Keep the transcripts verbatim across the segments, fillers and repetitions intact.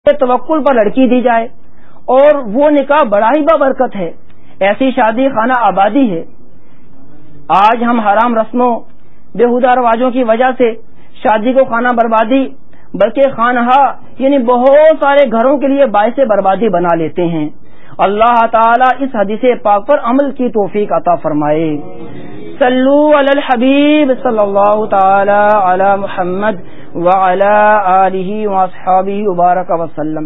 توکل پر لڑکی دی جائے اور وہ نکاح بڑا ہی بابرکت ہے. ایسی شادی خانہ آبادی ہے. آج ہم حرام رسموں بےہودہ رواجوں کی وجہ سے شادی کو خانہ بربادی بلکہ خانہا یعنی بہت سارے گھروں کے لیے باعث بربادی بنا لیتے ہیں. اللہ تعالی اس حدیث پاک پر عمل کی توفیق عطا فرمائے. صلو علی الحبیب صلی اللہ تعالی علی محمد وعلی آلہ واصحابہ وبارک وسلم.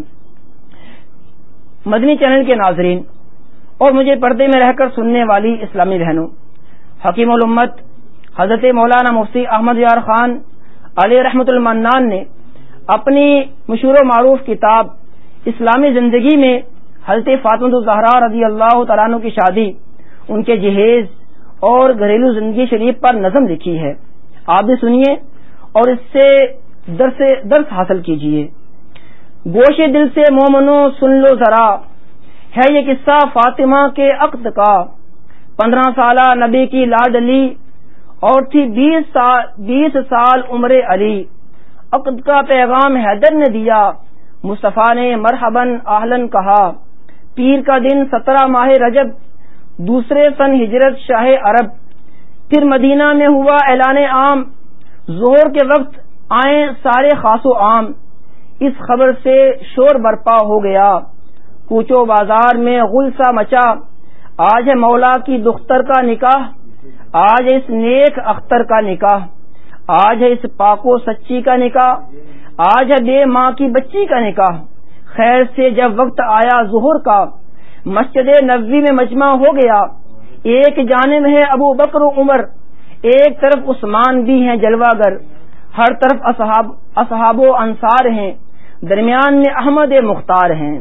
مدنی چینل کے ناظرین اور مجھے پردے میں رہ کر سننے والی اسلامی بہنوں، حکیم الامت حضرت مولانا مفتی احمد یار خان علیہ رحمت المنان نے اپنی مشہور و معروف کتاب اسلامی زندگی میں حضرت فاطمہ الزہرا رضی اللہ تعالیٰ عنہ کی شادی، ان کے جہیز اور گھریلو زندگی شریف پر نظم لکھی ہے. آپ بھی سنیے اور اس سے درس درس حاصل کیجیے. گوشے دل سے مومنو سن لو ذرا، ہے یہ قصہ فاطمہ کے عقد کا. پندرہ سالہ نبی کی لاڈلی اور تھی بیس سال بیس سال عمر علی. عقد کا پیغام حیدر نے دیا، مصطفیٰ نے مرحباً اہلاً کہا. پیر کا دن سترہ ماہ رجب دوسرے سن ہجرت شاہ عرب. پھر مدینہ میں ہوا اعلان عام، ظہر کے وقت آئیں سارے خاص و عام. اس خبر سے شور برپا ہو گیا، کوچو بازار میں غل سا مچا. آج ہے مولا کی دختر کا نکاح، آج ہے اس نیک اختر کا نکاح، آج ہے اس پاک و سچی کا نکاح، آج ہے بے ماں کی بچی کا نکاح. خیر سے جب وقت آیا ظہر کا، مسجد نبوی میں مجمع ہو گیا. ایک جانب ہے ابو بکر و عمر، ایک طرف عثمان بھی ہیں جلوہ گر. ہر طرف اصحاب اصحاب و انصار ہیں، درمیان میں احمد مختار ہیں.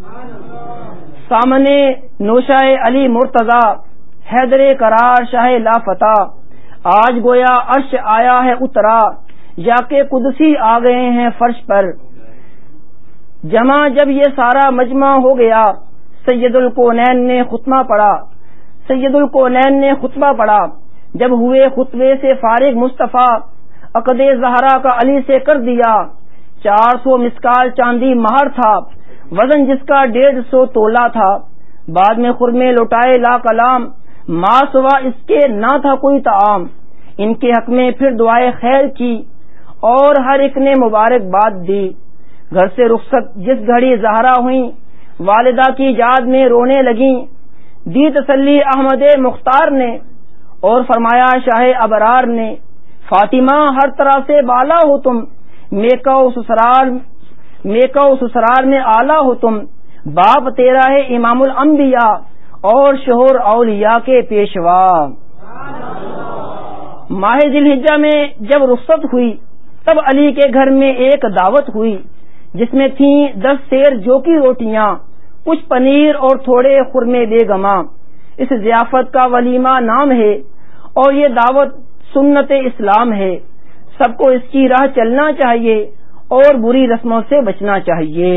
سامنے نوشائے علی مرتضی، حیدر قرار شاہ لافتہ. آج گویا عرش آیا ہے اترا، یا کہ قدسی آ گئے ہیں فرش پر. جمع جب یہ سارا مجمع ہو گیا، سید الکونین نے خطبہ پڑھا سید الکونین نے خطبہ پڑھا. جب ہوئے خطبے سے فارغ مصطفیٰ، عقد زہرا کا علی سے کر دیا. چار سو مسکال چاندی مہر تھا، وزن جس کا ڈیڑھ سو تولہ تھا. بعد میں خرمے لوٹائے لا کلام، ماں سوا اس کے نہ تھا کوئی طعام. ان کے حق میں پھر دعائے خیر کی اور ہر ایک نے مبارک باد دی. گھر سے رخصت جس گھڑی زہرا ہوئیں، والدہ کی یاد میں رونے لگیں. دی تسلی احمد مختار نے اور فرمایا شاہ ابرار نے، فاطمہ ہر طرح سے بالا ہو تم، میکا و سسرال میکا و سسرال میں آلہ ہو تم. باپ تیرا ہے امام الانبیاء اور شوہر اولیاء کے پیشوا. ماہ ذی الحجہ میں جب رخصت ہوئی، تب علی کے گھر میں ایک دعوت ہوئی جس میں تھیں دس سیر جو کی روٹیاں، کچھ پنیر اور تھوڑے خرمے بیگماں. اس ضیافت کا ولیمہ نام ہے اور یہ دعوت سنت اسلام ہے. سب کو اس کی راہ چلنا چاہیے اور بری رسموں سے بچنا چاہیے.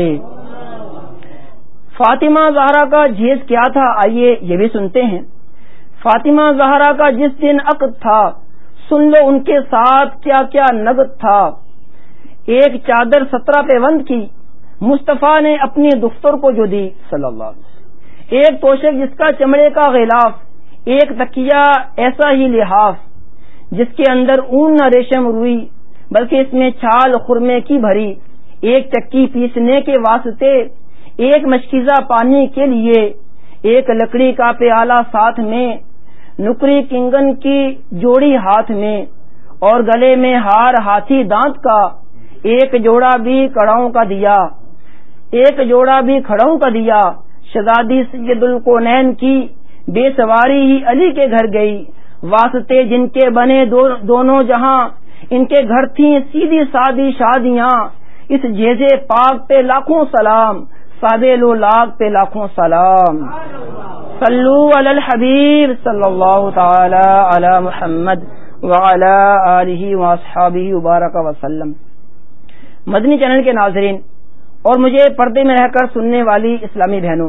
فاطمہ زہرا کا جہیز کیا تھا، آئیے یہ بھی سنتے ہیں. فاطمہ زہرا کا جس دن عقد تھا، سن لو ان کے ساتھ کیا کیا نقد تھا. ایک چادر سترہ پیوند کی مصطفیٰ نے اپنی دختر کو جو دی صلی اللہ علیہ وسلم. ایک توشک جس کا چمڑے کا غلاف، ایک تکیہ ایسا ہی لحاف جس کے اندر اون نہ ریشم روئی بلکہ اس میں چھال خرمے کی بھری. ایک چکی پیسنے کے واسطے، ایک مشکیزہ پانی کے لیے، ایک لکڑی کا پیالہ ساتھ میں، نکری کنگن کی جوڑی ہاتھ میں اور گلے میں ہار ہاتھی دانت کا. ایک جوڑا بھی کڑاؤں کا دیا ایک جوڑا بھی کھڑوں کا دیا. شہزادی سید الکونین کی بے سواری ہی علی کے گھر گئی. واسطے جن کے بنے دو دونوں جہاں، ان کے گھر تھیں سیدھی سادی شادیاں. اس جہیزے پاک پہ لاکھوں سلام، سادے لو لاکھ پہ لاکھوں سلام. صلو علی الحبیب صلی اللہ تعالی علی محمد وعلی آلہ واصحابہ وبارک وسلم. مدنی چینل کے ناظرین اور مجھے پردے میں رہ کر سننے والی اسلامی بہنوں،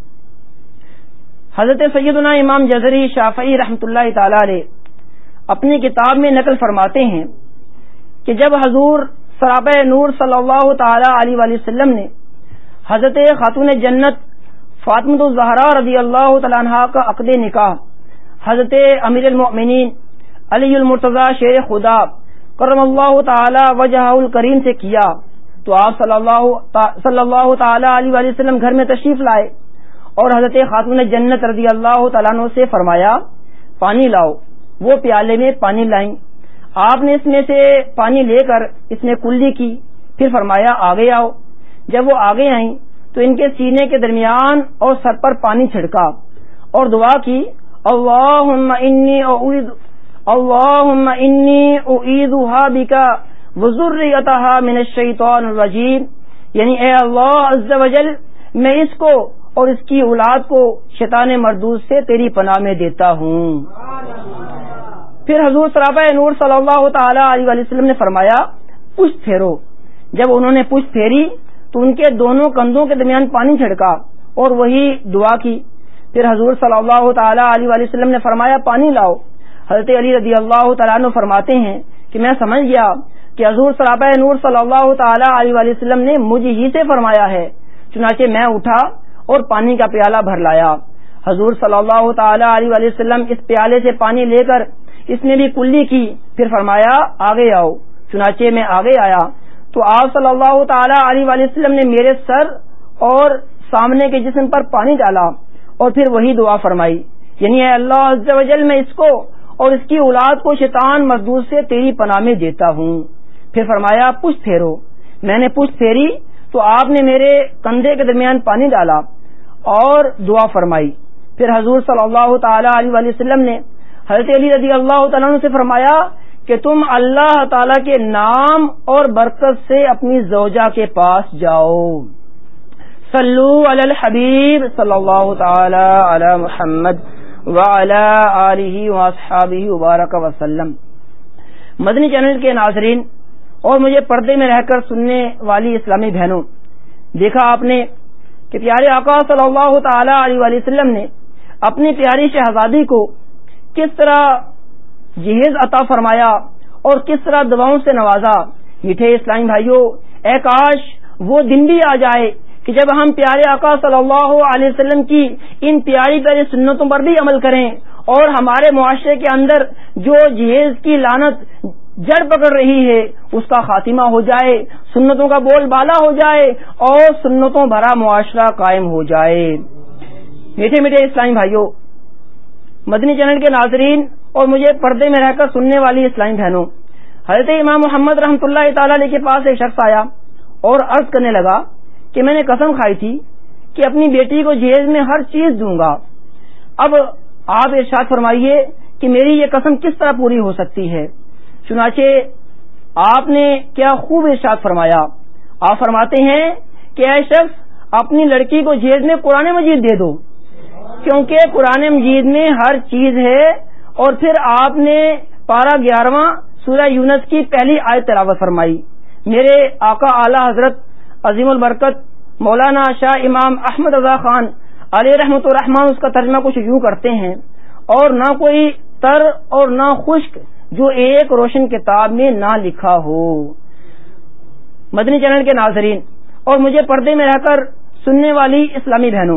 حضرت سیدنا امام جزری شافعی رحمۃ اللہ تعالی علیہ اپنی کتاب میں نقل فرماتے ہیں کہ جب حضور سراپہ نور صلی اللہ تعالی علیہ وآلہ وسلم نے حضرت خاتون جنت فاطمہ الزہرا رضی اللہ تعالیٰ عنہا کا عقد نکاح حضرت امیر المؤمنین علی المرتضی شیر خدا کرم اللہ تعالی وجہہ الکریم سے کیا تو آپ صلی اللہ صلی اللہ تعالی علیہ وآلہ وسلم گھر میں تشریف لائے اور حضرت خاتون جنت رضی اللہ تعالیٰ عنہ سے فرمایا پانی لاؤ. وہ پیالے میں پانی لائیں. آپ نے اس میں سے پانی لے کر اس میں کلی کی, پھر فرمایا آگے آؤ. جب وہ آگے آئیں تو ان کے سینے کے درمیان اور سر پر پانی چھڑکا اور دعا کی اللہم انی اعوذ اللہم انی اعیذھا بک وذریتھا من الشیطان الرجیم, یعنی اے اللہ عز وجل میں اس کو اور اس کی اولاد کو شیطان مردود سے تیری پناہ میں دیتا ہوں. پھر حضور سراپا نور صلی اللہ تعالی علیہ وآلہ وسلم نے فرمایا پشت پھیرو. جب انہوں نے پشت پھیری تو ان کے دونوں کندھوں کے درمیان پانی چھڑکا اور وہی دعا کی. پھر حضور صلی اللہ تعالی علیہ وآلہ وسلم نے فرمایا پانی لاؤ. حضرت علی رضی اللہ تعالیٰ عنہ فرماتے ہیں کہ میں سمجھ گیا کہ حضور سراپا نور صلی اللہ تعالی علیہ وآلہ وسلم نے مجھ ہی سے فرمایا ہے, چنانچہ میں اٹھا اور پانی کا پیالہ بھر لایا. حضور صلی اللہ تعالی علیہ وآلہ وسلم اس پیالے سے پانی لے کر اس میں بھی کلی کی, پھر فرمایا آگے آؤ. چنانچہ میں آگے آیا تو آپ صلی اللہ تعالی علیہ وآلہ وسلم نے میرے سر اور سامنے کے جسم پر پانی ڈالا اور پھر وہی دعا فرمائی, یعنی اے اللہ عز و جل میں اس کو اور اس کی اولاد کو شیطان مردود سے تیری پناہ میں دیتا ہوں. پھر فرمایا پشت پھیرو. میں نے پشت پھیری تو آپ نے میرے کندھے کے درمیان پانی ڈالا اور دعا فرمائی. پھر حضور صلی اللہ تعالی علیہ وآلہ وسلم نے حضرت علی رضی اللہ تعالیٰ عنہ سے فرمایا کہ تم اللہ تعالی کے نام اور برکت سے اپنی زوجہ کے پاس جاؤ. صلو علی الحبیب صلی اللہ تعالی علی محمد وعلی آلہ واصحابہ وبارک وسلم. مدنی چینل کے ناظرین اور مجھے پردے میں رہ کر سننے والی اسلامی بہنوں, دیکھا آپ نے کہ پیارے آقا صلی اللہ تعالی علیہ وآلہ وسلم نے اپنی پیاری شہزادی کو کس طرح جہیز عطا فرمایا اور کس طرح دعاؤں سے نوازا. میٹھے اسلامی بھائیوں, اے کاش وہ دن بھی آ جائے کہ جب ہم پیارے آقا صلی اللہ علیہ وسلم کی ان پیاری پیاری سنتوں پر بھی عمل کریں اور ہمارے معاشرے کے اندر جو جہیز کی لعنت جڑ پکڑ رہی ہے اس کا خاتمہ ہو جائے, سنتوں کا بول بالا ہو جائے اور سنتوں بھرا معاشرہ قائم ہو جائے. میٹھے میٹھے اسلامی بھائیوں, مدنی چینل کے ناظرین اور مجھے پردے میں رہ کر سننے والی اسلامی بہنوں, حضرت امام محمد رحمۃ اللہ تعالی علیہ کے پاس ایک شخص آیا اور عرض کرنے لگا کہ میں نے قسم کھائی تھی کہ اپنی بیٹی کو جہیز میں ہر چیز دوں گا. اب آپ ارشاد فرمائیے کہ میری یہ قسم کس طرح پوری ہو سکتی ہے. چنانچہ آپ نے کیا خوب ارشاد فرمایا. آپ فرماتے ہیں کہ اے شخص اپنی لڑکی کو جہیز میں قرآن مجید دے دو, کیونکہ قرآن مجید میں ہر چیز ہے. اور پھر آپ نے پارہ گیارہواں سورہ یونس کی پہلی آیت تلاوت فرمائی. میرے آقا اعلی حضرت عظیم البرکت مولانا شاہ امام احمد رضا خان علیہ رحمۃ الرحمان اس کا ترجمہ کچھ یوں کرتے ہیں, اور نہ کوئی تر اور نہ خشک جو ایک روشن کتاب میں نہ لکھا ہو. مدنی چینل کے ناظرین اور مجھے پردے میں رہ کر سننے والی اسلامی بہنوں,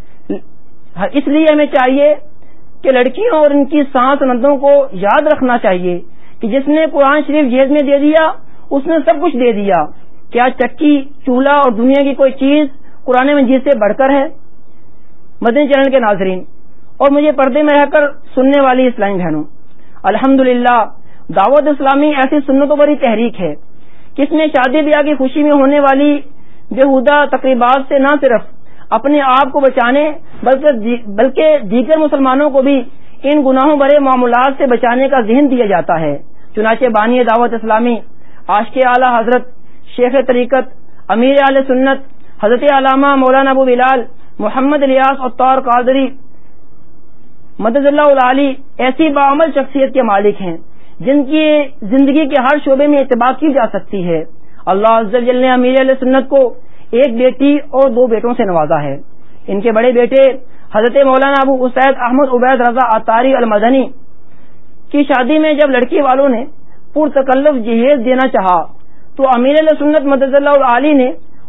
اس لیے ہمیں چاہیے کہ لڑکیوں اور ان کی سانس نندوں کو یاد رکھنا چاہیے کہ جس نے قرآن شریف جہیز میں دے دیا اس نے سب کچھ دے دیا. کیا چکی, چولہا اور دنیا کی کوئی چیز قرآن مجید سے بڑھ کر ہے؟ مدنی چینل کے ناظرین اور مجھے پردے میں رہ کر سننے والی اسلامی بہنوں, الحمدللہ دعوت اسلامی ایسی سنتوں پر ہی تحریک ہے کہ اس میں شادی بیاہ کی خوشی میں ہونے والی بےہودہ تقریبات سے نہ صرف اپنے آپ کو بچانے بلکہ بلکہ دیگر مسلمانوں کو بھی ان گناہوں بھرے معاملات سے بچانے کا ذہن دیا جاتا ہے. چنانچہ بانی دعوت اسلامی عاشق اعلی حضرت شیخ طریقت امیر اہل سنت حضرت علامہ مولانا ابو بلال محمد الیاس عطار قادری مدد اللہ العالی ایسی باعمل شخصیت کے مالک ہیں جن کی زندگی کے ہر شعبے میں اتباع کی جا سکتی ہے. اللہ عز و جل نے امیر اہل سنت کو ایک بیٹی اور دو بیٹوں سے نوازا ہے. ان کے بڑے بیٹے حضرت مولانا ابو اسید احمد عبید رضا عطاری المدنی کی شادی میں جب لڑکی والوں نے پرتکلف جہیز دینا چاہا تو امیر علیہ سنت مدد اللہ العالی نے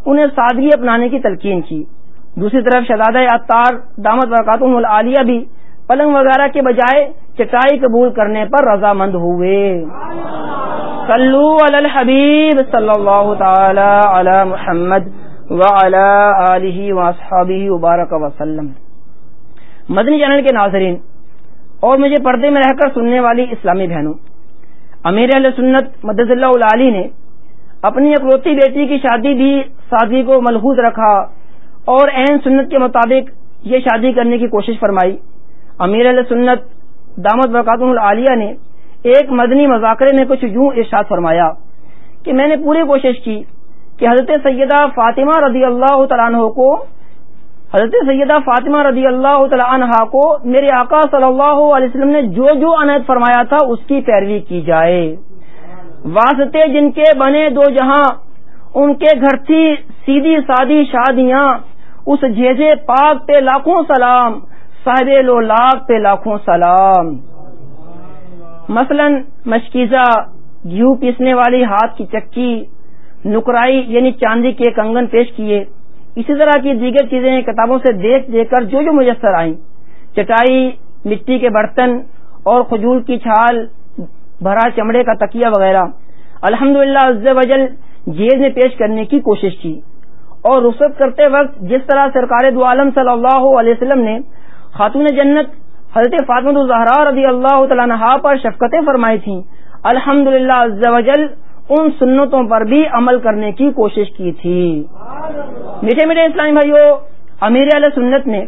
انہیں سادگی اپنانے کی تلقین کی۔ دوسری طرف شہزادہ عطار دامت برکاتہم العالیہ بھی پلنگ وغیرہ کے بجائے چٹائی قبول کرنے پر رضامند ہوئے۔ صلو علی الحبیب صلی اللہ تعالی علی محمد وعلی آلہ واصحابہ وبارک وسلم۔ مدنی چینل کے ناظرین اور مجھے پردے میں رہ کر سننے والی اسلامی بہنوں، امیر اہل سنت مدد اللہ العالی نے اپنی اکلوتی بیٹی کی شادی بھی سادگی کو ملحوظ رکھا اور عین سنت کے مطابق یہ شادی کرنے کی کوشش فرمائی۔ امیر اہل سنت دامت برکاتہم العالیہ نے ایک مدنی مذاکرے میں کچھ یوں ارشاد فرمایا کہ میں نے پوری کوشش کی کہ حضرت سیدہ فاطمہ رضی اللہ تعالیٰ عنہ کو حضرت سیدہ فاطمہ رضی اللہ تعالیٰ عنہا کو میرے آقا صلی اللہ علیہ وسلم نے جو جو عنایت فرمایا تھا اس کی پیروی کی جائے۔ واسطے جن کے بنے دو جہاں، ان کے گھر تھی سیدھی سادی شادیاں، اس جیزے پاک پہ لاکھوں سلام، صاحب لو لاکھ پہ لاکھوں سلام۔ مثلاً مشکیزہ، گھیو پیسنے والی ہاتھ کی چکی، نکرائی یعنی چاندی کے کنگن پیش کیے، اسی طرح کی دیگر چیزیں کتابوں سے دیکھ دیکھ کر جو جو میسر آئیں، چٹائی، مٹی کے برتن اور کھجور کی چھال بھرا چمڑے کا تکیہ وغیرہ الحمدللہ عز وجل جیز میں پیش کرنے کی کوشش کی، اور رخصت کرتے وقت جس طرح سرکار دو عالم صلی اللہ علیہ وسلم نے خاتون جنت حضرت فاطمہ الزہرا رضی اللہ تعالیٰ عنہا پر شفقتیں فرمائی تھیں، الحمدللہ عز وجل ان سنتوں پر بھی عمل کرنے کی کوشش کی تھی۔ میٹھے میٹھے اسلامی بھائیوں، امیر اہل سنت نے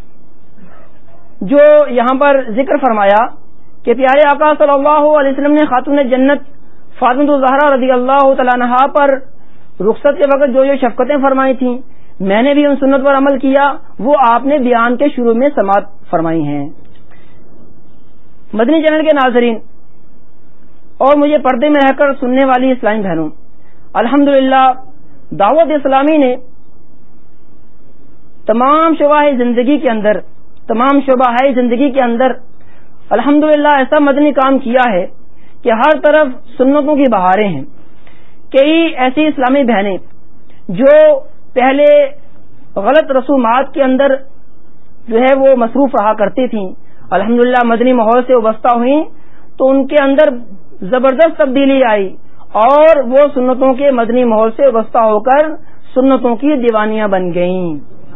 جو یہاں پر ذکر فرمایا کہ پیارے آقا صلی اللہ علیہ وسلم نے خاتون جنت فاطمہ الزہرا رضی اللہ تعالیٰ عنہا پر رخصت کے وقت جو جو شفقتیں فرمائی تھیں، میں نے بھی ان سنت پر عمل کیا، وہ آپ نے بیان کے شروع میں سماعت فرمائی ہیں۔ مدنی چینل کے ناظرین اور مجھے پردے میں رہ کر سننے والی اسلامی بہنوں، الحمدللہ دعوت اسلامی نے تمام شعبہ زندگی کے اندر تمام شعبہ زندگی کے اندر الحمدللہ ایسا مدنی کام کیا ہے کہ ہر طرف سنتوں کی بہاریں ہیں۔ کئی ایسی اسلامی بہنیں جو پہلے غلط رسومات کے اندر جو ہے وہ مصروف رہا کرتی تھیں، الحمدللہ مدنی ماحول سے وابستہ ہوئیں تو ان کے اندر زبردست تبدیلی آئی اور وہ سنتوں کے مدنی ماحول سے وابستہ ہو کر سنتوں کی دیوانیاں بن گئیں۔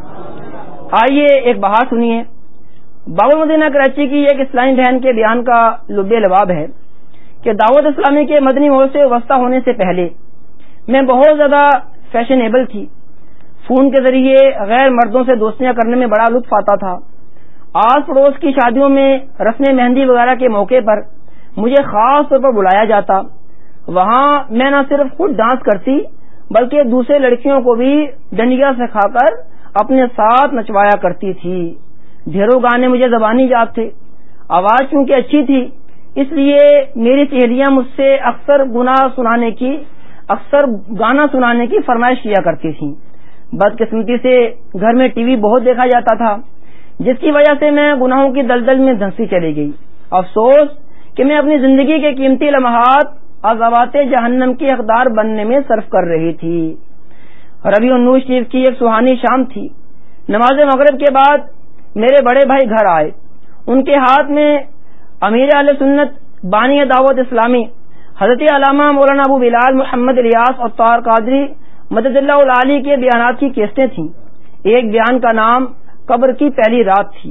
آئیے ایک بہار سنیے۔ باب المدینہ کراچی کی ایک اسلامی بہن کے بیان کا لب لباب ہے کہ دعوت اسلامی کے مدنی ماحول سے وابستہ ہونے سے پہلے میں بہت زیادہ فیشنیبل تھی، فون کے ذریعے غیر مردوں سے دوستیاں کرنے میں بڑا لطف آتا تھا۔ آس پڑوس کی شادیوں میں رسم مہندی وغیرہ کے موقع پر مجھے خاص طور پر بلایا جاتا، وہاں میں نہ صرف خود ڈانس کرتی بلکہ دوسرے لڑکیوں کو بھی ڈنڈیا سکھا کر اپنے ساتھ نچوایا کرتی تھی۔ ڈھیروں گانے مجھے زبانی یاد تھے، آواز چونکہ اچھی تھی اس لیے میری سہیلیاں مجھ سے اکثر گناہ سنانے کی اکثر گانا سنانے کی فرمائش کیا کرتی تھیں۔ بدقسمتی سے گھر میں ٹی وی بہت دیکھا جاتا تھا، جس کی وجہ سے میں گناہوں کی دلدل میں دھنسی چلی گئی۔ افسوس کہ میں اپنی زندگی کے قیمتی لمحات عذابات جہنم کی حقدار بننے میں صرف کر رہی تھی۔ ربیع النور شریف کی ایک سہانی شام تھی۔ نماز مغرب کے بعد میرے بڑے بھائی گھر آئے، ان کے ہاتھ میں امیر اہل سنت بانی دعوت اسلامی حضرت علامہ مولانا ابو بلال محمد الیاس عطار قادری مدد اللہ العالی کے بیانات کی کیسٹیں تھیں۔ ایک بیان کا نام قبر کی پہلی رات تھی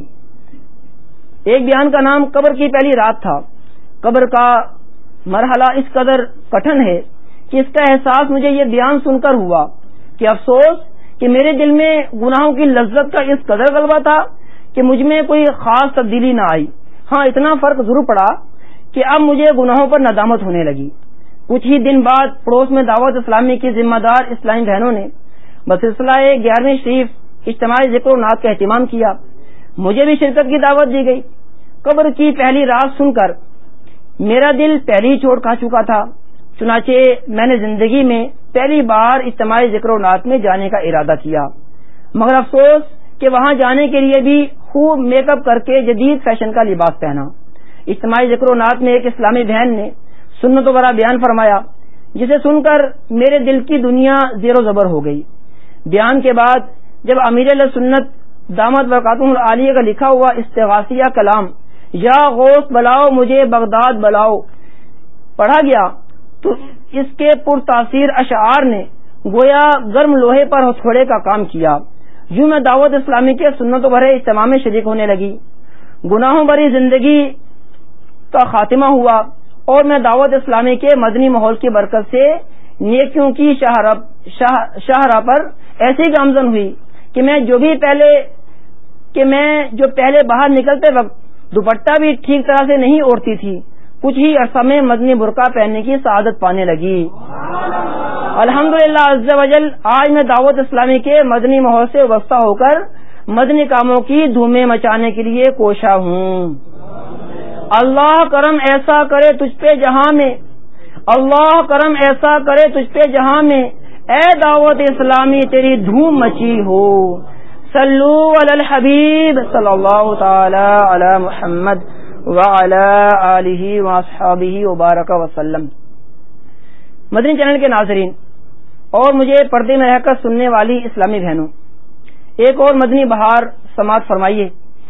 ایک بیان کا نام قبر کی پہلی رات تھا۔ قبر کا مرحلہ اس قدر کٹھن ہے کہ اس کا احساس مجھے یہ بیان سن کر ہوا کہ افسوس کہ میرے دل میں گناہوں کی لذت کا اس قدر غلبہ تھا کہ مجھ میں کوئی خاص تبدیلی نہ آئی۔ ہاں اتنا فرق ضرور پڑا کہ اب مجھے گناہوں پر ندامت ہونے لگی۔ کچھ ہی دن بعد پڑوس میں دعوت اسلامی کی ذمہ دار اسلامی بہنوں نے بسلسلہ گیارہویں شریف اجتماعی ذکر و نعت کا اہتمام کیا، مجھے بھی شرکت کی دعوت دی گئی۔ قبر کی پہلی رات سن کر میرا دل پہلی ہی چوٹ کھا چکا تھا، چنانچہ میں نے زندگی میں پہلی بار اجتماعی ذکر و نعت میں جانے کا ارادہ کیا، مگر افسوس کہ وہاں جانے کے لیے بھی خوب میک اپ کر کے جدید فیشن کا لباس پہنا۔ اجتماعی ذکر و نعت میں ایک اسلامی بہن نے سنت و برا بیان فرمایا، جسے سن کر میرے دل کی دنیا زیر و زبر ہو گئی۔ بیان کے بعد جب امیر علیہ سنت دامت برکاتہ العالیہ کا لکھا ہوا استغاثیہ کلام یا غوث بلاؤ مجھے بغداد بلاؤ پڑھا گیا تو اس کے پرتاثیر اشعار نے گویا گرم لوہے پر ہتھوڑے کا کام کیا. یوں میں دعوت اسلامی کے سنتوں بھرے اجتماع میں شریک ہونے لگی. گناہوں بھری زندگی کا خاتمہ ہوا اور میں دعوت اسلامی کے مدنی ماحول کی برکت سے نیکیوں کی شاہراہ پر ایسی گامزن ہوئی کہ میں جو بھی پہلے کہ میں جو پہلے باہر نکلتے وقت دوپٹہ بھی ٹھیک طرح سے نہیں اوڑھتی تھی کچھ ہی عرصہ میں مدنی برقع پہننے کی سعادت پانے لگی. الحمدللہ عز وجل آج میں دعوت اسلامی کے مدنی ماحول سے وابستہ ہو کر مدنی کاموں کی دھومیں مچانے کے لیے کوشاں ہوں. اللہ کرم ایسا کرے تجھ پہ جہاں میں اللہ کرم ایسا کرے تجھ پہ جہاں میں اے دعوت اسلامی تیری دھوم مچی ہو. صلو علی الحبیب صلی اللہ تعالی علی محمد وعلی آلہ واصحابہ وبارک وسلم. مدنی چینل کے ناظرین اور مجھے پردے میں رہ کر سننے والی اسلامی بہنوں، ایک اور مدنی بہار سماعت فرمائیے.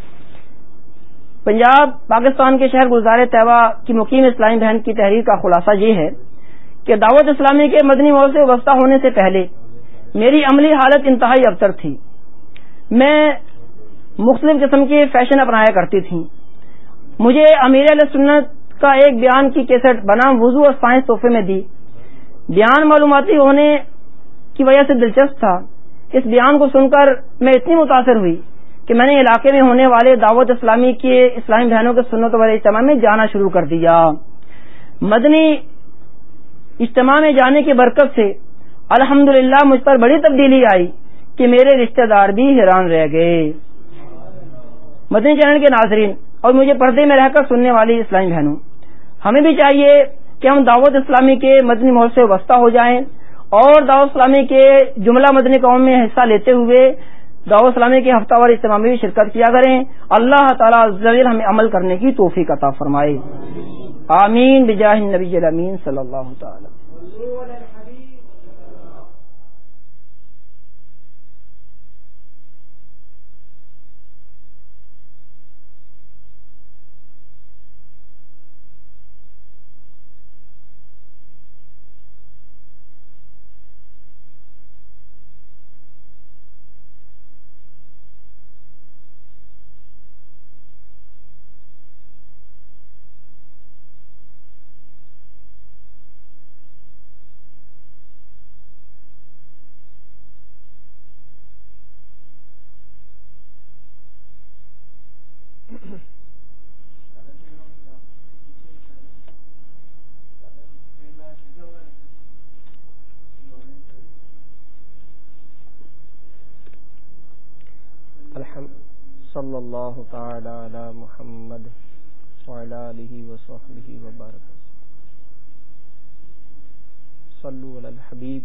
پنجاب پاکستان کے شہر گلزار طیبہ کی مقیم اسلامی بہن کی تحریر کا خلاصہ یہ ہے کہ دعوت اسلامی کے مدنی ماحول سے وابستہ ہونے سے پہلے میری عملی حالت انتہائی ابتر تھی. میں مختلف قسم کے فیشن اپنایا کرتی تھی. مجھے امیر علیہ سنت کا ایک بیان کی کیسٹ بنام وضو اور سائنس تحفے میں دی. بیان معلوماتی ہونے کی وجہ سے دلچسپ تھا. اس بیان کو سن کر میں اتنی متاثر ہوئی کہ میں نے علاقے میں ہونے والے دعوت اسلامی کے اسلامی بہنوں کے سنت والے اجتماع میں جانا شروع کر دیا. مدنی اجتماع میں جانے کی برکت سے الحمدللہ مجھ پر بڑی تبدیلی آئی کہ میرے رشتہ دار بھی حیران رہ گئے. مدنی چینل کے ناظرین اور مجھے پردے میں رہ کر سننے والی اسلامی بہنوں، ہمیں بھی چاہیے کہ ہم دعوت اسلامی کے مدنی ماحول سے وابستہ ہو جائیں اور دعوت اسلامی کے جملہ مدنی کاموں میں حصہ لیتے ہوئے دعوت اسلامی کے ہفتہ وار اجتماع میں بھی شرکت کیا کریں. اللہ تعالیٰ عز و جل ہمیں عمل کرنے کی توفیق عطا فرمائے. آمین بجاہ النبی الامین صلی اللہ تعالی. صلی اللہ تعالی علی محمد وعلی آلہ وصحبہ وبارک. صلو علی الحبیب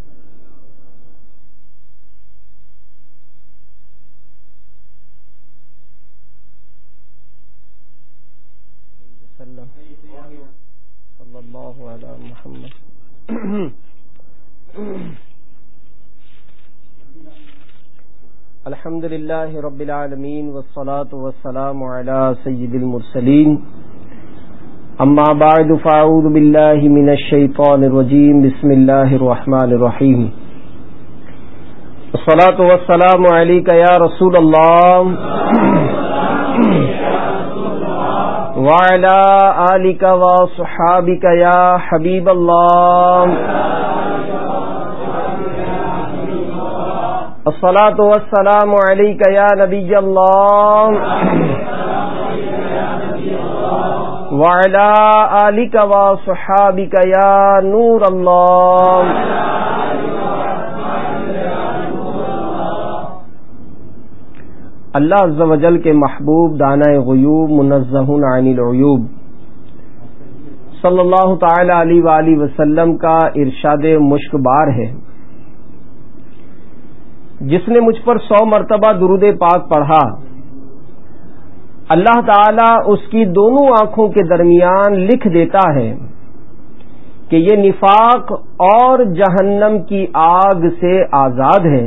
صلی اللہ علی محمد. الحمد للہ رب العالمین والصلاة والسلام علی سید المرسلین. اما بعد فاعوذ باللہ من الشیطان الرجیم. بسم اللہ الرحمن الرحیم. الصلاة والسلام علیک یا رسول اللہ وعلی آلک وصحابک یا حبیب اللہ. الصلاة والسلام علیک یا نبی اللہ وعلی آلک وصحابک یا نور اللہ. اللہ عز و جل کے محبوب دانہ غیوب منزہ عن العیوب صلی اللہ تعالی علیہ وآلہ وسلم کا ارشاد مشک بار ہے، جس نے مجھ پر سو مرتبہ درود پاک پڑھا اللہ تعالی اس کی دونوں آنکھوں کے درمیان لکھ دیتا ہے کہ یہ نفاق اور جہنم کی آگ سے آزاد ہے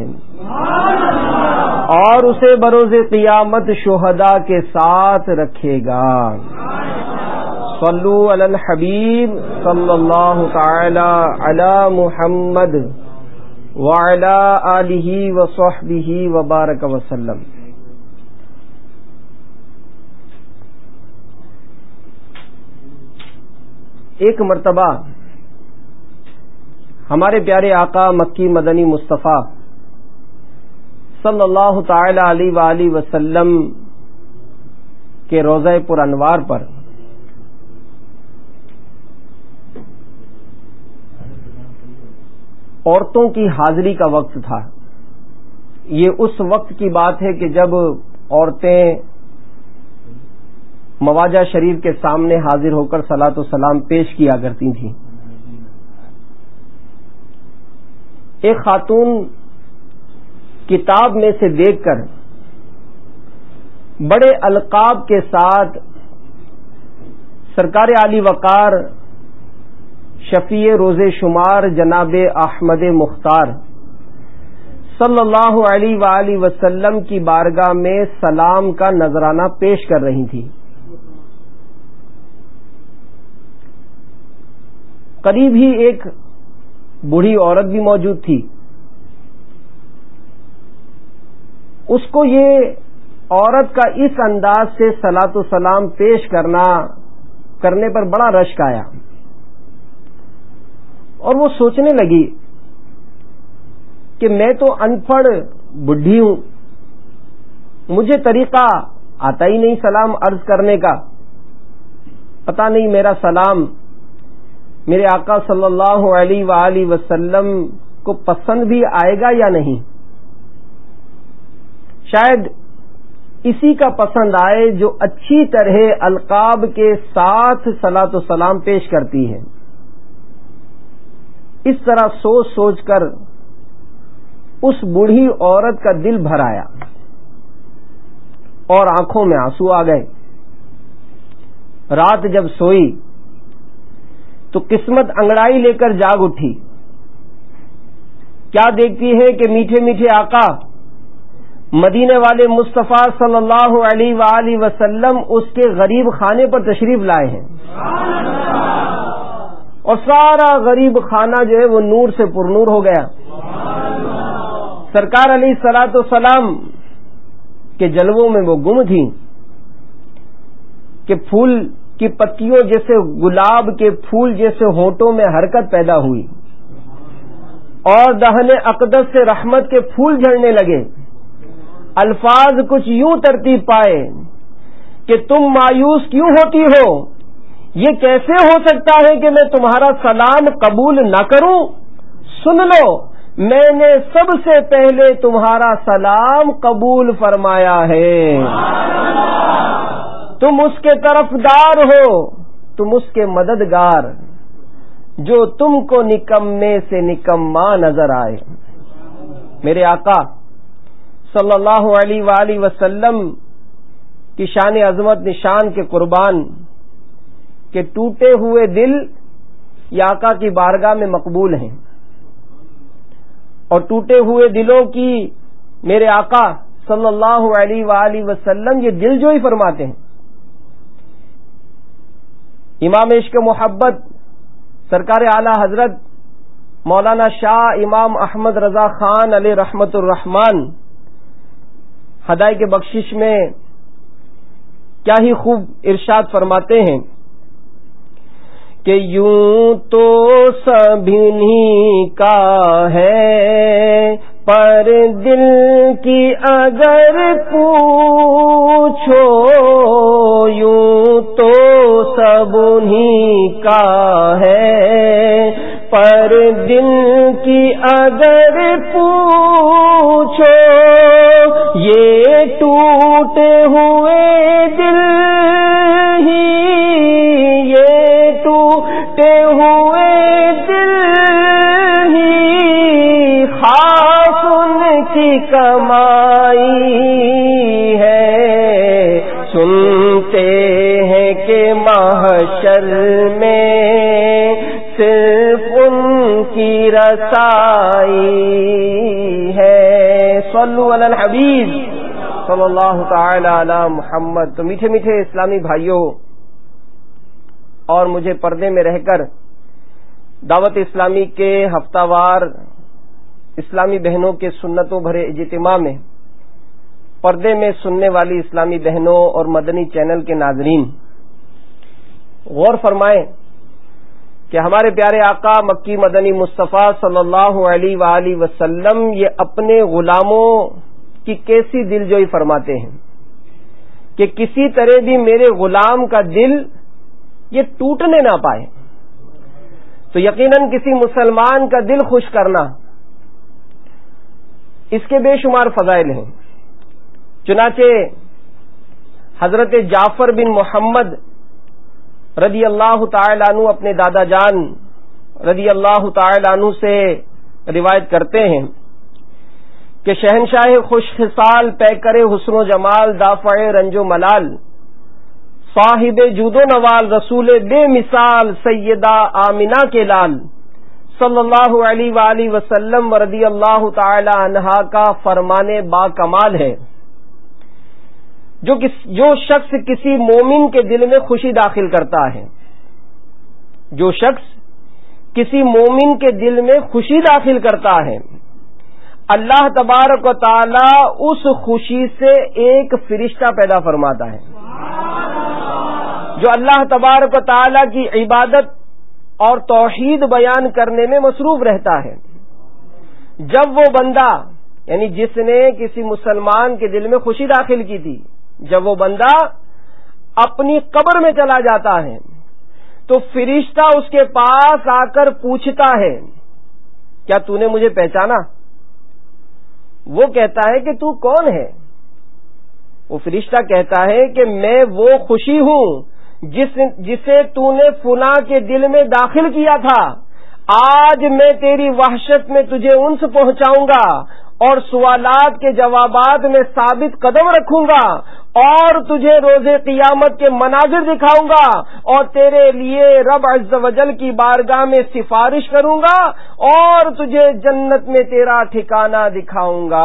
اور اسے بروز قیامت شہداء کے ساتھ رکھے گا. صلو علی الحبیب صلی اللہ تعالی علی محمد وعلی آلہ وصحبہ وبارک وسلم. ایک مرتبہ ہمارے پیارے آقا مکی مدنی مصطفیٰ صلی اللہ تعالی علیہ وآلہ وسلم کے روضہ پر انوار پر عورتوں کی حاضری کا وقت تھا. یہ اس وقت کی بات ہے کہ جب عورتیں مواجہ شریف کے سامنے حاضر ہو کر صلاۃ و سلام پیش کیا کرتی تھیں. ایک خاتون کتاب میں سے دیکھ کر بڑے القاب کے ساتھ سرکار عالی وقار شفیع روز شمار جناب احمد مختار صلی اللہ علیہ وآلہ وسلم کی بارگاہ میں سلام کا نذرانہ پیش کر رہی تھی. قریب ہی ایک بوڑھی عورت بھی موجود تھی. اس کو یہ عورت کا اس انداز سے صلاۃ و سلام پیش کرنا کرنے پر بڑا رشک آیا اور وہ سوچنے لگی کہ میں تو ان پڑھ بڈھی ہوں, مجھے طریقہ آتا ہی نہیں سلام عرض کرنے کا, پتہ نہیں میرا سلام میرے آقا صلی اللہ علیہ وآلہ وسلم کو پسند بھی آئے گا یا نہیں. شاید اسی کا پسند آئے جو اچھی طرح القاب کے ساتھ صلاۃ و سلام پیش کرتی ہے. اس طرح سوچ سوچ کر اس بوڑھی عورت کا دل بھر آیا اور آنکھوں میں آنسو آ گئے. رات جب سوئی تو قسمت انگڑائی لے کر جاگ اٹھی. کیا دیکھتی ہے کہ میٹھے میٹھے آقا مدینے والے مصطفیٰ صلی اللہ علیہ وآلہ وسلم اس کے غریب خانے پر تشریف لائے ہیں اور سارا غریب خانہ جو ہے وہ نور سے پرنور ہو گیا. سرکار علیہ الصلوۃ والسلام کے جلووں میں وہ گم تھیں کہ پھول کی پتیوں جیسے گلاب کے پھول جیسے ہونٹوں میں حرکت پیدا ہوئی اور دہن اقدس سے رحمت کے پھول جھڑنے لگے. الفاظ کچھ یوں ترتیب پائے کہ تم مایوس کیوں ہوتی ہو, یہ کیسے ہو سکتا ہے کہ میں تمہارا سلام قبول نہ کروں. سن لو, میں نے سب سے پہلے تمہارا سلام قبول فرمایا ہے. تم اس کے طرفدار ہو, تم اس کے مددگار جو تم کو نکمے سے نکما نظر آئے. میرے آقا صلی اللہ علیہ وآلہ وسلم کی شان عظمت نشان کے قربان کہ ٹوٹے ہوئے دل یہ آقا کی بارگاہ میں مقبول ہیں اور ٹوٹے ہوئے دلوں کی میرے آقا صلی اللہ علیہ وآلہ وسلم یہ دل جوئی فرماتے ہیں. امام عشق محبت سرکار اعلی حضرت مولانا شاہ امام احمد رضا خان علیہ رحمت الرحمان ہدایت کے بخشش میں کیا ہی خوب ارشاد فرماتے ہیں کہ یوں تو سبھی کا ہے پر دل کی اگر پوچھو یوں تو سبھی کا ہے پر دل کی اگر پوچھو یہ ٹوٹے ہوئے دل ہی یہ ٹوٹے ہوئے دل ہی خاص ان کی کمائی ہے. سنتے ہیں کہ محشر میں صرف ان کی رسائی ہے۔ صلو علی الحبیب صلی اللہ تعالی علی محمد۔ تو میٹھے میٹھے اسلامی بھائیوں اور مجھے پردے میں رہ کر دعوت اسلامی کے ہفتہ وار اسلامی بہنوں کے سنتوں بھرے اجتماع میں پردے میں سننے والی اسلامی بہنوں اور مدنی چینل کے ناظرین، غور فرمائیں کہ ہمارے پیارے آقا مکی مدنی مصطفیٰ صلی اللہ علیہ وآلہ وسلم یہ اپنے غلاموں کی کیسی دل جوئی فرماتے ہیں کہ کسی طرح بھی میرے غلام کا دل یہ ٹوٹنے نہ پائے۔ تو یقیناً کسی مسلمان کا دل خوش کرنا اس کے بے شمار فضائل ہیں۔ چنانچہ حضرت جعفر بن محمد رضی اللہ تعالی عنہ اپنے دادا جان رضی اللہ تعالی عنہ سے روایت کرتے ہیں کہ شہنشاہ خوش خصال پیکر حسن و جمال دافع رنج و ملال صاحب جود و نوال رسول بے مثال سیدہ آمنہ کے لال صلی اللہ علیہ وآلہ وسلم رضی اللہ تعالی عنہا کا فرمان با کمال ہے، جو کس جو شخص کسی مومن کے دل میں خوشی داخل کرتا ہے جو شخص کسی مومن کے دل میں خوشی داخل کرتا ہے اللہ تبارک و تعالی اس خوشی سے ایک فرشتہ پیدا فرماتا ہے جو اللہ تبارک و تعالی کی عبادت اور توحید بیان کرنے میں مصروف رہتا ہے۔ جب وہ بندہ یعنی جس نے کسی مسلمان کے دل میں خوشی داخل کی تھی، جب وہ بندہ اپنی قبر میں چلا جاتا ہے تو فرشتہ اس کے پاس آ کر پوچھتا ہے کیا تو نے مجھے پہچانا؟ وہ کہتا ہے کہ تو کون ہے؟ وہ فرشتہ کہتا ہے کہ میں وہ خوشی ہوں جس جسے تو نے فلاں کے دل میں داخل کیا تھا۔ آج میں تیری وحشت میں تجھے انس پہنچاؤں گا اور سوالات کے جوابات میں ثابت قدم رکھوں گا اور تجھے روز قیامت کے مناظر دکھاؤں گا اور تیرے لیے رب عز و جل کی بارگاہ میں سفارش کروں گا اور تجھے جنت میں تیرا ٹھکانہ دکھاؤں گا۔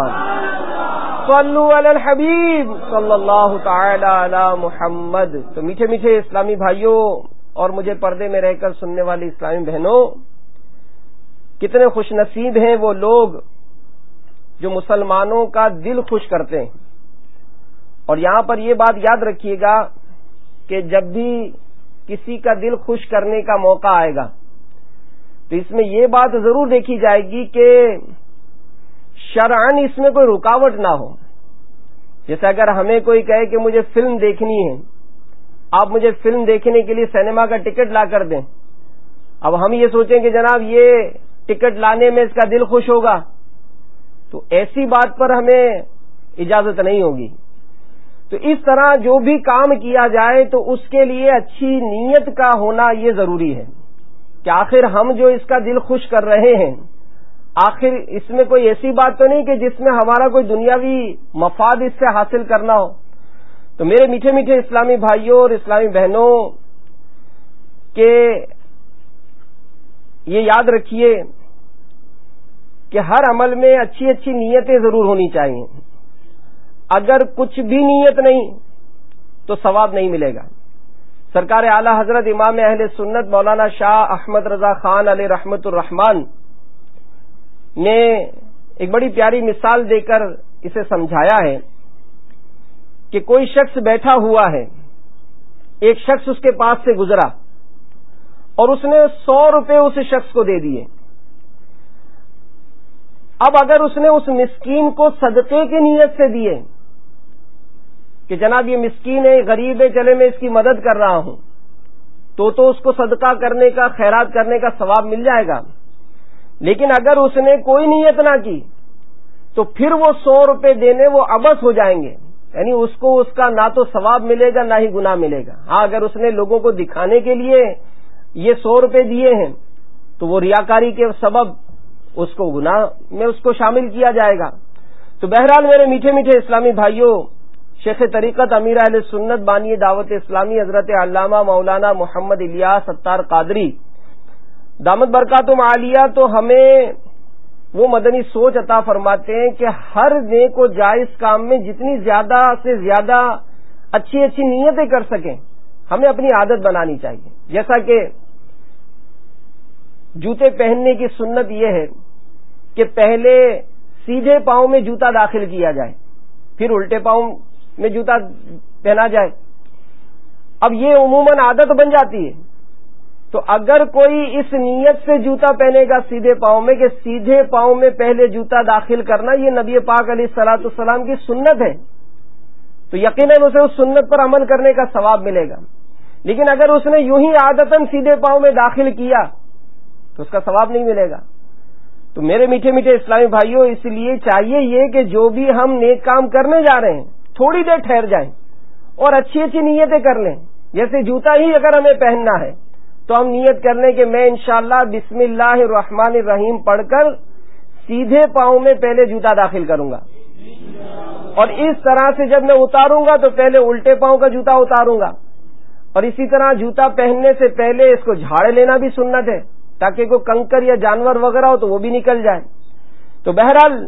صلو علی الحبیب صلی اللہ تعالی علی محمد۔ تو میٹھے میٹھے اسلامی بھائیوں اور مجھے پردے میں رہ کر سننے والی اسلامی بہنوں، کتنے خوش نصیب ہیں وہ لوگ جو مسلمانوں کا دل خوش کرتے ہیں۔ اور یہاں پر یہ بات یاد رکھیے گا کہ جب بھی کسی کا دل خوش کرنے کا موقع آئے گا تو اس میں یہ بات ضرور دیکھی جائے گی کہ شرعاً اس میں کوئی رکاوٹ نہ ہو۔ جیسے اگر ہمیں کوئی کہے کہ مجھے فلم دیکھنی ہے، آپ مجھے فلم دیکھنے کے لیے سینما کا ٹکٹ لا کر دیں، اب ہم یہ سوچیں کہ جناب یہ ٹکٹ لانے میں اس کا دل خوش ہوگا، تو ایسی بات پر ہمیں اجازت نہیں ہوگی۔ تو اس طرح جو بھی کام کیا جائے تو اس کے لیے اچھی نیت کا ہونا یہ ضروری ہے کہ آخر ہم جو اس کا دل خوش کر رہے ہیں، آخر اس میں کوئی ایسی بات تو نہیں کہ جس میں ہمارا کوئی دنیاوی مفاد اس سے حاصل کرنا ہو۔ تو میرے میٹھے میٹھے اسلامی بھائیوں اور اسلامی بہنوں کہ یہ یاد رکھیے کہ ہر عمل میں اچھی اچھی نیتیں ضرور ہونی چاہیے۔ اگر کچھ بھی نیت نہیں تو ثواب نہیں ملے گا۔ سرکار اعلی حضرت امام اہل سنت مولانا شاہ احمد رضا خان علیہ رحمت الرحمان نے ایک بڑی پیاری مثال دے کر اسے سمجھایا ہے کہ کوئی شخص بیٹھا ہوا ہے، ایک شخص اس کے پاس سے گزرا اور اس نے سو روپے اس شخص کو دے دیے۔ اب اگر اس نے اس مسکین کو صدقے کی نیت سے دیے کہ جناب یہ مسکین ہے، غریب ہے، چلے میں اس کی مدد کر رہا ہوں، تو تو اس کو صدقہ کرنے کا، خیرات کرنے کا ثواب مل جائے گا۔ لیکن اگر اس نے کوئی نیت نہ کی تو پھر وہ سو روپے دینے وہ عبث ہو جائیں گے، یعنی اس کو اس کا نہ تو ثواب ملے گا نہ ہی گناہ ملے گا۔ ہاں اگر اس نے لوگوں کو دکھانے کے لیے یہ سو روپے دیے ہیں تو وہ ریاکاری کے سبب اس کو گناہ میں اس کو شامل کیا جائے گا۔ تو بہرحال میرے میٹھے میٹھے اسلامی بھائیوں، شیخ طریقت امیر اہل سنت بانی دعوت اسلامی حضرت علامہ مولانا محمد الیاس ستار قادری دامت برکاتہم عالیہ تو ہمیں وہ مدنی سوچ عطا فرماتے ہیں کہ ہر نیک و جائز کام میں جتنی زیادہ سے زیادہ اچھی اچھی نیتیں کر سکیں ہمیں اپنی عادت بنانی چاہیے. جیسا کہ جوتے پہننے کی سنت یہ ہے کہ پہلے سیدھے پاؤں میں جوتا داخل کیا جائے پھر الٹے پاؤں میں جوتا پہنا جائے. اب یہ عموماً عادت بن جاتی ہے، تو اگر کوئی اس نیت سے جوتا پہنے گا سیدھے پاؤں میں کہ سیدھے پاؤں میں پہلے جوتا داخل کرنا، یہ نبی پاک علیہ الصلوۃ والسلام کی سنت ہے، تو یقیناً اسے اس سنت پر عمل کرنے کا ثواب ملے گا. لیکن اگر اس نے یوں ہی عادتاً سیدھے پاؤں میں داخل کیا تو اس کا ثواب نہیں ملے گا. تو میرے میٹھے میٹھے اسلامی بھائیوں، اس لیے چاہیے یہ کہ جو بھی ہم نیک کام کرنے جا رہے ہیں تھوڑی دیر ٹھہر جائیں اور اچھی اچھی نیتیں کر لیں. جیسے جوتا ہی اگر ہمیں پہننا ہے تو ہم نیت کر لیں کہ میں انشاءاللہ بسم اللہ الرحمن الرحیم پڑھ کر سیدھے پاؤں میں پہلے جوتا داخل کروں گا، اور اس طرح سے جب میں اتاروں گا تو پہلے الٹے پاؤں کا جوتا اتاروں گا. اور اسی طرح جوتا پہننے سے پہلے اس کو جھاڑ لینا بھی سنت ہے تاکہ کوئی کنکر یا جانور وغیرہ ہو تو وہ بھی نکل جائے. تو بہرحال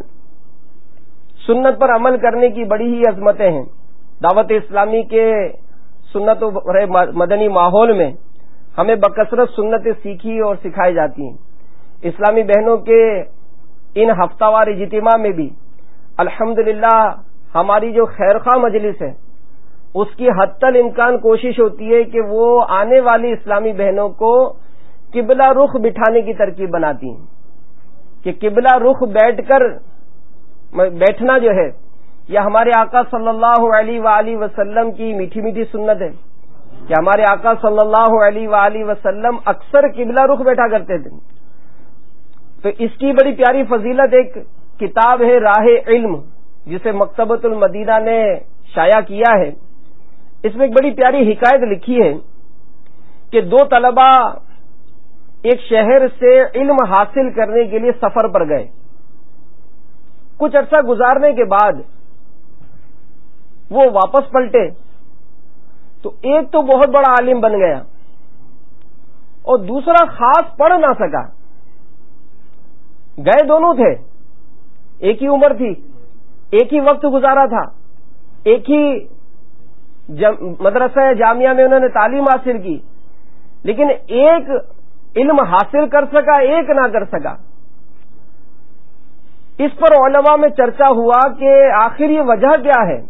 سنت پر عمل کرنے کی بڑی ہی عظمتیں ہیں. دعوت اسلامی کے سنت و مدنی ماحول میں ہمیں بکثرت سنتیں سیکھی اور سکھائی جاتی ہیں. اسلامی بہنوں کے ان ہفتہ وار اجتماع میں بھی الحمدللہ ہماری جو خیرخواہ مجلس ہے اس کی حتی الامکان کوشش ہوتی ہے کہ وہ آنے والی اسلامی بہنوں کو قبلہ رخ بٹھانے کی ترکیب بناتی ہیں کہ قبلہ رخ بیٹھ کر بیٹھنا جو ہے یہ ہمارے آقا صلی اللہ علیہ وآلہ وسلم کی میٹھی میٹھی سنت ہے کہ ہمارے آقا صلی اللہ علیہ وآلہ وسلم اکثر قبلہ رخ بیٹھا کرتے تھے. تو اس کی بڑی پیاری فضیلت ایک کتاب ہے راہ علم جسے مکتبۃ المدینہ نے شائع کیا ہے. اس میں ایک بڑی پیاری حکایت لکھی ہے کہ دو طلبہ ایک شہر سے علم حاصل کرنے کے لیے سفر پر گئے. کچھ عرصہ گزارنے کے بعد وہ واپس پلٹے تو ایک تو بہت بڑا عالم بن گیا اور دوسرا خاص پڑھ نہ سکا. گئے دونوں تھے، ایک ہی عمر تھی، ایک ہی وقت گزارا تھا، ایک ہی مدرسہ جامعہ میں انہوں نے تعلیم حاصل کی، لیکن ایک علم حاصل کر سکا، ایک نہ کر سکا. اس پر علماء میں چرچا ہوا کہ آخر یہ وجہ کیا ہے.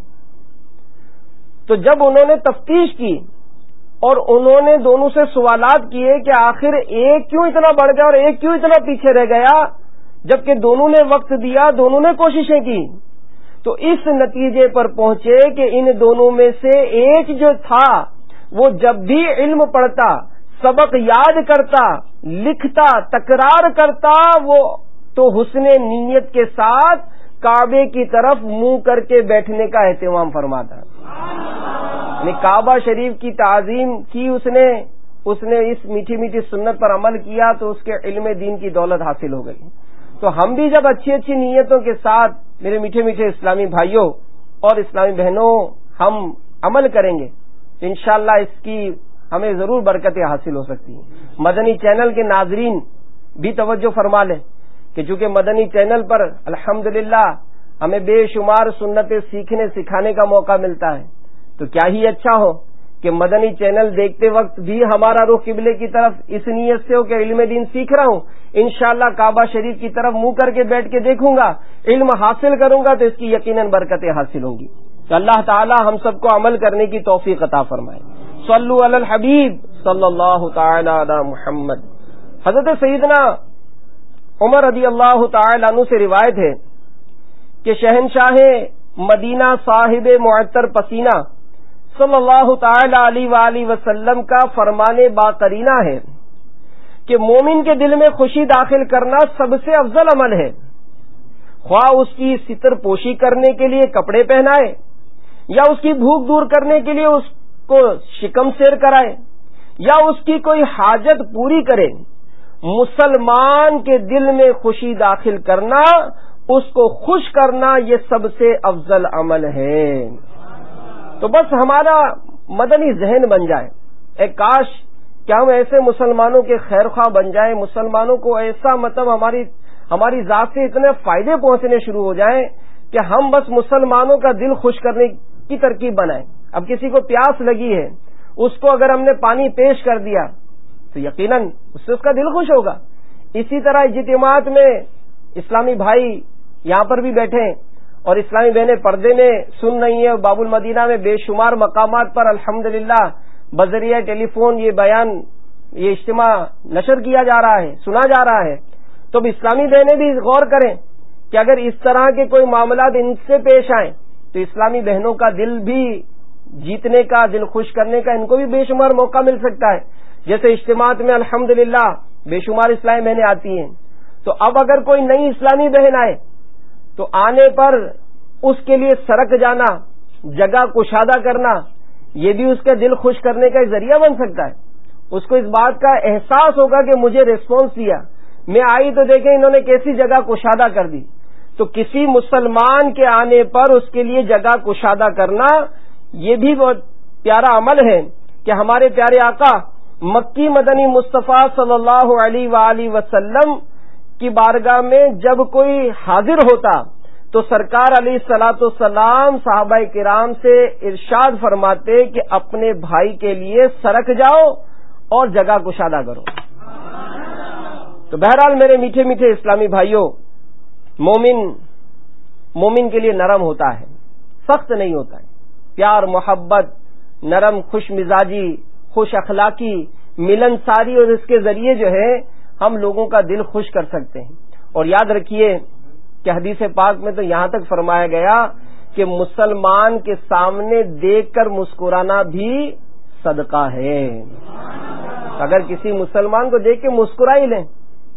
تو جب انہوں نے تفتیش کی اور انہوں نے دونوں سے سوالات کیے کہ آخر ایک کیوں اتنا بڑھ گیا اور ایک کیوں اتنا پیچھے رہ گیا، جبکہ دونوں نے وقت دیا، دونوں نے کوششیں کی، تو اس نتیجے پر پہنچے کہ ان دونوں میں سے ایک جو تھا وہ جب بھی علم پڑھتا، سبق یاد کرتا، لکھتا، تکرار کرتا، وہ تو حسن نیت کے ساتھ کعبے کی طرف منہ کر کے بیٹھنے کا اہتمام فرماتا. یعنی کعبہ شریف کی تعظیم کی اس نے اس نے اس میٹھی میٹھی سنت پر عمل کیا تو اس کے علم دین کی دولت حاصل ہو گئی. تو ہم بھی جب اچھی اچھی نیتوں کے ساتھ میرے میٹھے میٹھے اسلامی بھائیوں اور اسلامی بہنوں ہم عمل کریں گے تو انشاءاللہ اس کی ہمیں ضرور برکتیں حاصل ہو سکتی ہیں. مدنی چینل کے ناظرین بھی توجہ فرما لیں کہ چونکہ مدنی چینل پر الحمدللہ ہمیں بے شمار سنتیں سیکھنے سکھانے کا موقع ملتا ہے، تو کیا ہی اچھا ہو کہ مدنی چینل دیکھتے وقت بھی ہمارا رخ قبلے کی طرف اس نیت سے ہو کہ علم دین سیکھ رہا ہوں، انشاءاللہ کعبہ شریف کی طرف منہ کر کے بیٹھ کے دیکھوں گا، علم حاصل کروں گا تو اس کی یقیناً برکتیں حاصل ہوں گی. تو اللہ تعالی ہم سب کو عمل کرنے کی توفیق عطا فرمائے. صلو علی الحبیب صلی اللہ تعالی علی محمد. حضرت سیدنا عمر رضی اللہ تعالی عنہ سے روایت ہے کہ شہنشاہ مدینہ صاحب معطر پسینہ صلی اللہ تعالی علیہ وآلہ وسلم کا فرمان باقرینہ ہے کہ مومن کے دل میں خوشی داخل کرنا سب سے افضل عمل ہے، خواہ اس کی ستر پوشی کرنے کے لیے کپڑے پہنائے یا اس کی بھوک دور کرنے کے لیے اس کو شکم سیر کرائے یا اس کی کوئی حاجت پوری کرے. مسلمان کے دل میں خوشی داخل کرنا، اس کو خوش کرنا، یہ سب سے افضل عمل ہے. تو بس ہمارا مدنی ذہن بن جائے، اے کاش کہ ہم ایسے مسلمانوں کے خیر خواہ بن جائیں، مسلمانوں کو ایسا مطلب ہماری ہماری ذات سے اتنے فائدے پہنچنے شروع ہو جائیں کہ ہم بس مسلمانوں کا دل خوش کرنے کی ترکیب بنائیں. اب کسی کو پیاس لگی ہے، اس کو اگر ہم نے پانی پیش کر دیا تو یقیناً اس سے اس کا دل خوش ہوگا. اسی طرح اجتماعات میں اسلامی بھائی یہاں پر بھی بیٹھے ہیں اور اسلامی بہنیں پردے میں سن رہی ہیں. باب المدینہ میں بے شمار مقامات پر الحمدللہ بذریعہ ٹیلی فون یہ بیان، یہ اجتماع نشر کیا جا رہا ہے، سنا جا رہا ہے. تو اب اسلامی بہنیں بھی غور کریں کہ اگر اس طرح کے کوئی معاملات ان سے پیش آئیں تو اسلامی بہنوں کا دل بھی جیتنے کا، دل خوش کرنے کا ان کو بھی بے شمار موقع مل سکتا ہے. جیسے اجتماعات میں الحمدللہ بے شمار اسلامی بہنیں آتی ہیں، تو اب اگر کوئی نئی اسلامی بہن آئے تو آنے پر اس کے لیے سرک جانا، جگہ کشادہ کرنا، یہ بھی اس کا دل خوش کرنے کا ایک ذریعہ بن سکتا ہے. اس کو اس بات کا احساس ہوگا کہ مجھے ریسپانس دیا، میں آئی تو دیکھیں انہوں نے کیسی جگہ کشادہ کر دی. تو کسی مسلمان کے آنے پر اس کے لیے جگہ کشادہ کرنا یہ بھی بہت پیارا عمل ہے کہ ہمارے پیارے آقا مکی مدنی مصطفیٰ صلی اللہ علیہ وآلہ وسلم کی بارگاہ میں جب کوئی حاضر ہوتا تو سرکار علیہ الصلوۃ والسلام صحابہ کرام سے ارشاد فرماتے کہ اپنے بھائی کے لیے سرک جاؤ اور جگہ کشادہ کرو. تو بہرحال میرے میٹھے میٹھے اسلامی بھائیوں، مومن مومن کے لیے نرم ہوتا ہے، سخت نہیں ہوتا ہے. پیار، محبت، نرم خوش مزاجی، خوش اخلاقی، ملن ساری، اور اس کے ذریعے جو ہے ہم لوگوں کا دل خوش کر سکتے ہیں. اور یاد رکھیے کہ حدیث پاک میں تو یہاں تک فرمایا گیا کہ مسلمان کے سامنے دیکھ کر مسکرانا بھی صدقہ ہے. اگر کسی مسلمان کو دیکھ کے مسکرا ہی لیں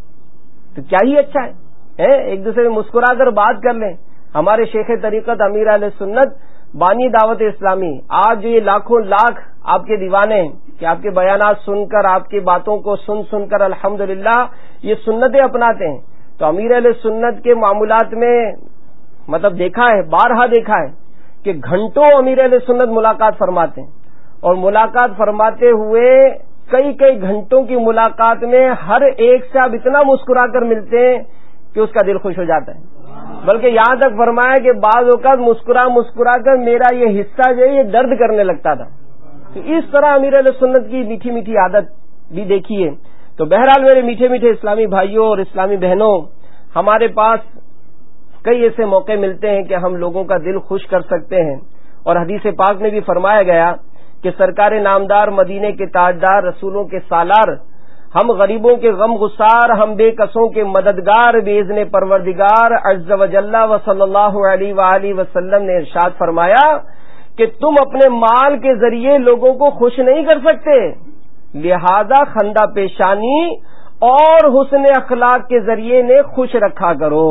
تو کیا ہی اچھا ہے، ایک دوسرے میں مسکرا کر بات کر لیں. ہمارے شیخ طریقت امیر اہل سنت بانی دعوت اسلامی آج جو یہ لاکھوں لاکھ آپ کے دیوانے ہیں کہ آپ کے بیانات سن کر، آپ کی باتوں کو سن سن کر الحمدللہ یہ سنتیں اپناتے ہیں. تو امیر اہل سنت کے معاملات میں مطلب دیکھا ہے، بارہا دیکھا ہے کہ گھنٹوں امیر اہل سنت ملاقات فرماتے ہیں، اور ملاقات فرماتے ہوئے کئی کئی گھنٹوں کی ملاقات میں ہر ایک سے آپ اتنا مسکرا کر ملتے ہیں کہ اس کا دل خوش ہو جاتا ہے. بلکہ یہاں تک فرمایا کہ بعض اوقات مسکرا مسکرا کر میرا یہ حصہ جو ہے یہ درد کرنے لگتا تھا. تو اس طرح امیر اہل سنت کی میٹھی میٹھی عادت بھی دیکھی ہے. تو بہرحال میرے میٹھے میٹھے اسلامی بھائیوں اور اسلامی بہنوں، ہمارے پاس کئی ایسے موقع ملتے ہیں کہ ہم لوگوں کا دل خوش کر سکتے ہیں. اور حدیث پاک میں بھی فرمایا گیا کہ سرکار نامدار، مدینے کے تاجدار، رسولوں کے سالار، ہم غریبوں کے غم گسار، ہم بے کسوں کے مددگار، باذن پروردگار عز و جل و صلی اللہ علیہ وآلہ وسلم نے ارشاد فرمایا کہ تم اپنے مال کے ذریعے لوگوں کو خوش نہیں کر سکتے، لہذا خندہ پیشانی اور حسن اخلاق کے ذریعے نے خوش رکھا کرو.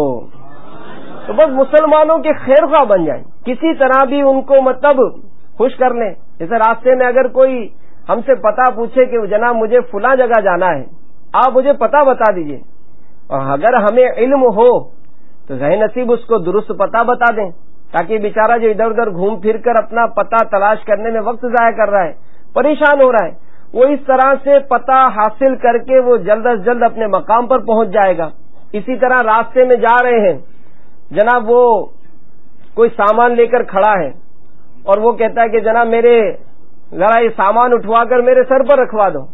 تو بس مسلمانوں کے خیر خواہ بن جائیں، کسی طرح بھی ان کو مطلب خوش کر لیں. جیسے راستے میں اگر کوئی ہم سے پتہ پوچھے کہ جناب مجھے فلاں جگہ جانا ہے، آپ مجھے پتہ بتا دیجئے، اور اگر ہمیں علم ہو تو ذہن نصیب اس کو درست پتہ بتا دیں، تاکہ بیچارہ جو ادھر ادھر گھوم پھر کر اپنا پتہ تلاش کرنے میں وقت ضائع کر رہا ہے، پریشان ہو رہا ہے، وہ اس طرح سے پتہ حاصل کر کے وہ جلد از جلد اپنے مقام پر پہنچ جائے گا. اسی طرح راستے میں جا رہے ہیں، جناب وہ کوئی سامان لے کر کھڑا ہے اور وہ کہتا ہے کہ جناب میرے ذرا یہ سامان اٹھوا کر میرے سر پر رکھوا دو،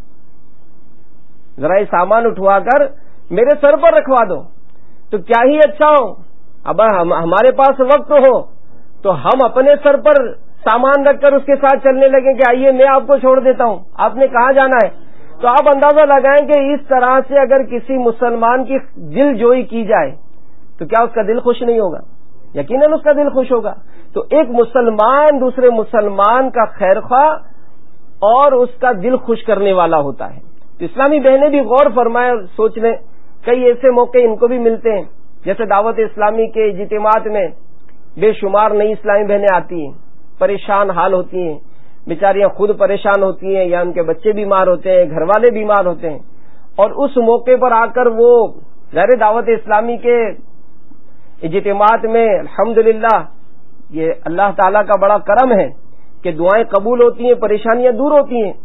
ذرا یہ سامان اٹھوا کر میرے سر پر رکھوا دو. تو کیا ہی اچھا ہو، اب ہمارے پاس وقت ہو تو ہم اپنے سر پر سامان رکھ کر اس کے ساتھ چلنے لگیں کہ آئیے میں آپ کو چھوڑ دیتا ہوں، آپ نے کہاں جانا ہے. تو آپ اندازہ لگائیں کہ اس طرح سے اگر کسی مسلمان کی دل جوئی کی جائے تو کیا اس کا دل خوش نہیں ہوگا؟ یقیناً اس کا دل خوش ہوگا. تو ایک مسلمان دوسرے مسلمان کا خیر خواہ اور اس کا دل خوش کرنے والا ہوتا ہے. تو اسلامی بہنیں بھی غور فرمائیں اور سوچ لیں، کئی ایسے موقع ان کو بھی ملتے ہیں. جیسے دعوت اسلامی کے اجتماعات میں بے شمار نئی اسلامی بہنیں آتی ہیں، پریشان حال ہوتی ہیں، بیچاریاں خود پریشان ہوتی ہیں یا ان کے بچے بیمار ہوتے ہیں، گھر والے بیمار ہوتے ہیں، اور اس موقع پر آ کر وہ غیر دعوت اسلامی کے اجتماعات میں الحمدللہ یہ اللہ تعالیٰ کا بڑا کرم ہے کہ دعائیں قبول ہوتی ہیں، پریشانیاں دور ہوتی ہیں.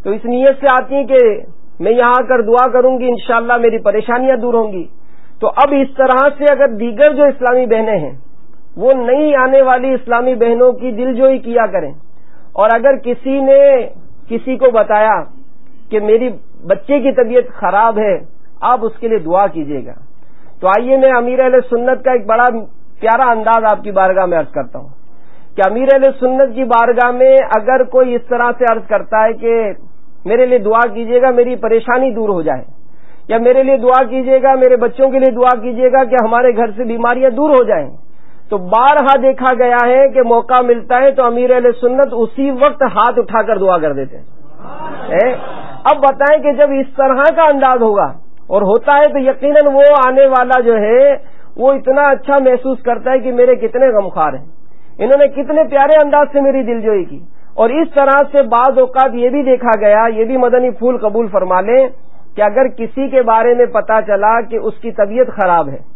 تو اس نیت سے آتی ہیں کہ میں یہاں آ کر دعا کروں گی انشاءاللہ میری پریشانیاں دور ہوں گی. تو اب اس طرح سے اگر دیگر جو اسلامی بہنیں ہیں وہ نئی آنے والی اسلامی بہنوں کی دل جوئی کیا کریں, اور اگر کسی نے کسی کو بتایا کہ میری بچے کی طبیعت خراب ہے, آپ اس کے لیے دعا کیجیے گا. تو آئیے میں امیر اہل سنت کا ایک بڑا پیارا انداز آپ کی بارگاہ میں عرض کرتا ہوں کہ امیر اہل سنت کی بارگاہ میں اگر کوئی اس طرح سے عرض کرتا ہے کہ میرے لیے دعا کیجیے گا میری پریشانی دور ہو جائے, یا میرے لیے دعا کیجیے گا میرے بچوں کے لیے دعا کیجیے گا کہ ہمارے گھر سے بیماریاں دور ہو جائیں, تو بارہا دیکھا گیا ہے کہ موقع ملتا ہے تو امیر اہل سنت اسی وقت ہاتھ اٹھا کر دعا کر دیتے ہیں. اب بتائیں کہ جب اس طرح کا انداز ہوگا اور ہوتا ہے تو یقیناً وہ آنے والا جو ہے وہ اتنا اچھا محسوس کرتا ہے کہ میرے کتنے غمخوار ہیں, انہوں نے کتنے پیارے انداز سے میری دلجوئی کی. اور اس طرح سے بعض اوقات یہ بھی دیکھا گیا, یہ بھی مدنی پھول قبول فرما لیں, کہ اگر کسی کے بارے میں پتا چلا کہ اس کی طبیعت خراب ہے,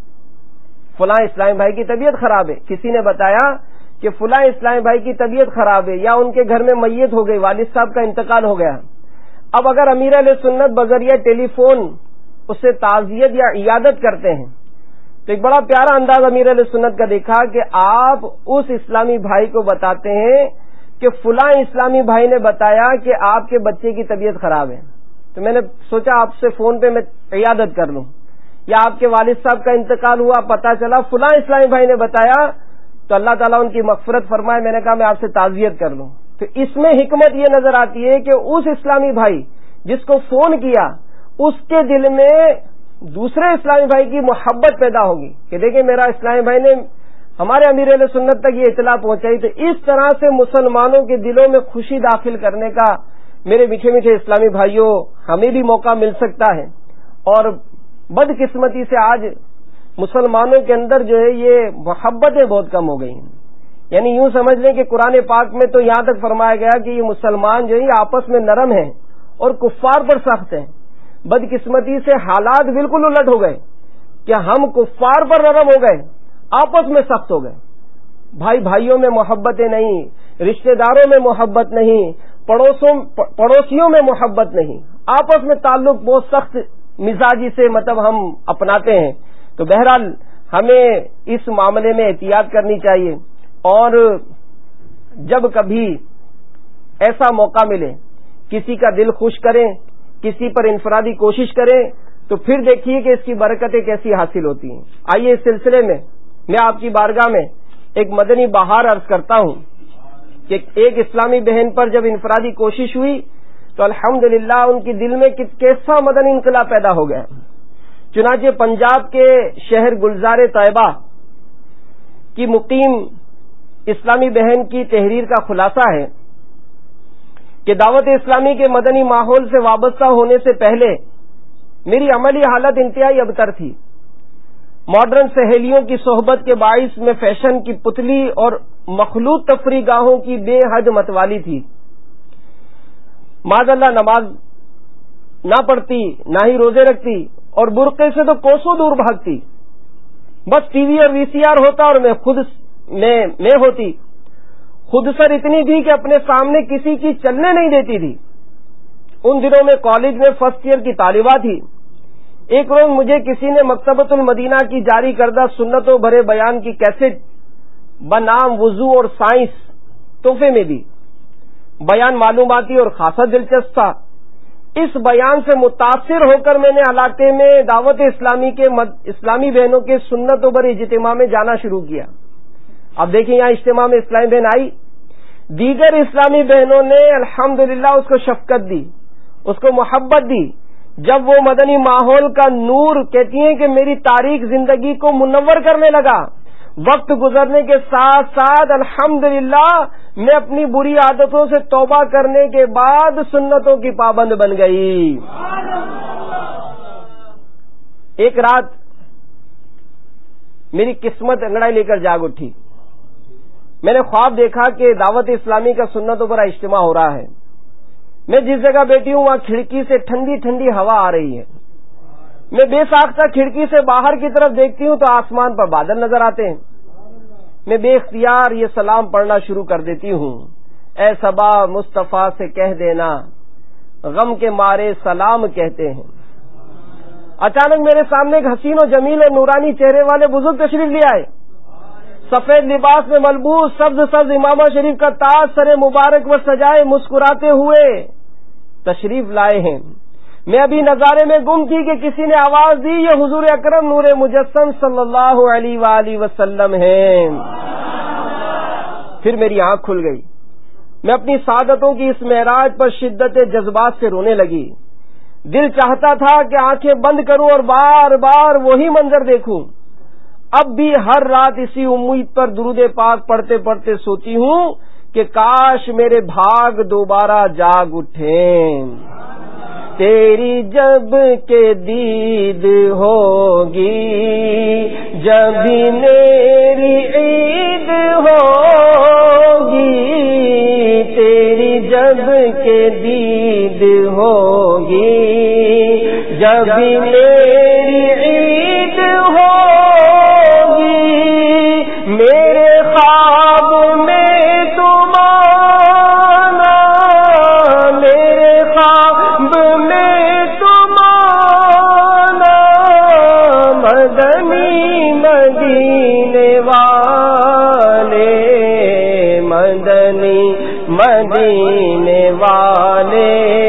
فلاں اسلامی بھائی کی طبیعت خراب ہے, کسی نے بتایا کہ فلاں اسلامی بھائی کی طبیعت خراب ہے یا ان کے گھر میں میت ہو گئی, والد صاحب کا انتقال ہو گیا. اب اگر امیر علیہ سنت بذریعہ ٹیلی فون اس سے تعزیت یا عیادت کرتے ہیں تو ایک بڑا پیارا انداز امیر علیہ سنت کا دیکھا کہ آپ اس اسلامی بھائی کو بتاتے ہیں کہ فلاں اسلامی بھائی نے بتایا کہ آپ کے بچے کی طبیعت خراب ہے, تو میں نے سوچا آپ سے فون پہ میں عیادت کر لوں, یا آپ کے والد صاحب کا انتقال ہوا پتا چلا فلاں اسلامی بھائی نے بتایا, تو اللہ تعالیٰ ان کی مغفرت فرمائے, میں نے کہا میں آپ سے تعزیت کر لوں. تو اس میں حکمت یہ نظر آتی ہے کہ اس اسلامی بھائی جس کو فون کیا اس کے دل میں دوسرے اسلامی بھائی کی محبت پیدا ہوگی کہ دیکھیں میرا اسلامی بھائی نے ہمارے امیر اہل سنت تک یہ اطلاع پہنچائی. تو اس طرح سے مسلمانوں کے دلوں میں خوشی داخل کرنے کا میرے میٹھے میٹھے اسلامی بھائیوں ہمیں بھی موقع مل سکتا ہے. اور بدقسمتی سے آج مسلمانوں کے اندر جو ہے یہ محبتیں بہت کم ہو گئی ہیں. یعنی یوں سمجھ لیں کہ قرآن پاک میں تو یہاں تک فرمایا گیا کہ یہ مسلمان جو ہے یہ آپس میں نرم ہیں اور کفار پر سخت ہیں. بدقسمتی سے حالات بالکل الٹ ہو گئے کہ ہم کفار پر نرم ہو گئے, آپس میں سخت ہو گئے. بھائی بھائیوں میں محبتیں نہیں, رشتہ داروں میں محبت نہیں, پڑوسوں پڑوسیوں میں محبت نہیں, آپس میں تعلق بہت سخت مزاجی سے مطلب ہم اپناتے ہیں. تو بہرحال ہمیں اس معاملے میں احتیاط کرنی چاہیے, اور جب کبھی ایسا موقع ملے کسی کا دل خوش کریں, کسی پر انفرادی کوشش کریں, تو پھر دیکھیے کہ اس کی برکتیں کیسی حاصل ہوتی ہیں. آئیے اس سلسلے میں میں آپ کی بارگاہ میں ایک مدنی بہار عرض کرتا ہوں کہ ایک اسلامی بہن پر جب انفرادی کوشش ہوئی تو الحمدللہ ان کی دل میں کیسا مدنی انقلاب پیدا ہو گیا. چنانچہ پنجاب کے شہر گلزار طیبہ کی مقیم اسلامی بہن کی تحریر کا خلاصہ ہے کہ دعوت اسلامی کے مدنی ماحول سے وابستہ ہونے سے پہلے میری عملی حالت انتہائی ابتر تھی. ماڈرن سہیلیوں کی صحبت کے باعث میں فیشن کی پتلی اور مخلوط تفریح گاہوں کی بے حد متوالی تھی. معاذ اللہ نماز نہ پڑھتی, نہ ہی روزے رکھتی, اور برقعے سے تو کوسوں دور بھاگتی. بس ٹی وی اور وی سی آر ہوتا اور میں خود میں میں ہوتی. خود سر اتنی تھی کہ اپنے سامنے کسی کی چلنے نہیں دیتی تھی. ان دنوں میں کالج میں فرسٹ ایئر کی طالبہ تھی. ایک روز مجھے کسی نے مکتبۃ المدینہ کی جاری کردہ سنتوں بھرے بیان کی کیسٹ بنام وضو اور سائنس تحفے میں دی. بیان معلوماتی اور خاصا دلچسپ تھا. اس بیان سے متاثر ہو کر میں نے علاقے میں دعوت اسلامی کے مد... اسلامی بہنوں کے سنتوں بھرے اجتماع میں جانا شروع کیا. اب دیکھیں یہاں اجتماع میں اسلامی بہن آئی, دیگر اسلامی بہنوں نے الحمدللہ اس کو شفقت دی, اس کو محبت دی. جب وہ مدنی ماحول کا نور کہتی ہیں کہ میری تاریک زندگی کو منور کرنے لگا, وقت گزرنے کے ساتھ ساتھ الحمدللہ میں اپنی بری عادتوں سے توبہ کرنے کے بعد سنتوں کی پابند بن گئی. ایک رات میری قسمت انگڑائی لے کر جاگ اٹھی. میں نے خواب دیکھا کہ دعوت اسلامی کا سنتوں پر اجتماع ہو رہا ہے. میں جس جگہ بیٹھی ہوں وہاں کھڑکی سے ٹھنڈی ٹھنڈی ہوا آ رہی ہے. میں بے ساختہ کھڑکی سے باہر کی طرف دیکھتی ہوں تو آسمان پر بادل نظر آتے ہیں. میں بے اختیار یہ سلام پڑھنا شروع کر دیتی ہوں, اے صبا مصطفیٰ سے کہہ دینا غم کے مارے سلام کہتے ہیں. اچانک میرے سامنے ایک حسین و جمیل اور نورانی چہرے والے بزرگ تشریف لے آئے. سفید لباس میں ملبوس سبز سبز امامہ شریف کا تاج سر مبارک و سجائے مسکراتے ہوئے تشریف لائے ہیں. میں ابھی نظارے میں گم تھی کہ کسی نے آواز دی یہ حضور اکرم نور مجسم صلی اللہ علیہ وآلہ وسلم ہیں. پھر میری آنکھ کھل گئی. میں اپنی سعادتوں کی اس معراج پر شدت جذبات سے رونے لگی. دل چاہتا تھا کہ آنکھیں بند کروں اور بار بار وہی منظر دیکھوں. اب بھی ہر رات اسی امید پر درود پاک پڑھتے پڑھتے سوتی ہوں کہ کاش میرے بھاگ دوبارہ جاگ اٹھیں. تیری جب کے دید ہوگی جب میری عید ہوگی. تیری جب کے دید ہوگی جب میری عید ہوگی. میرے خواب میں تم آنا میرے خواب میں تم آنا مدنی مدینے والے مدنی مدینے والے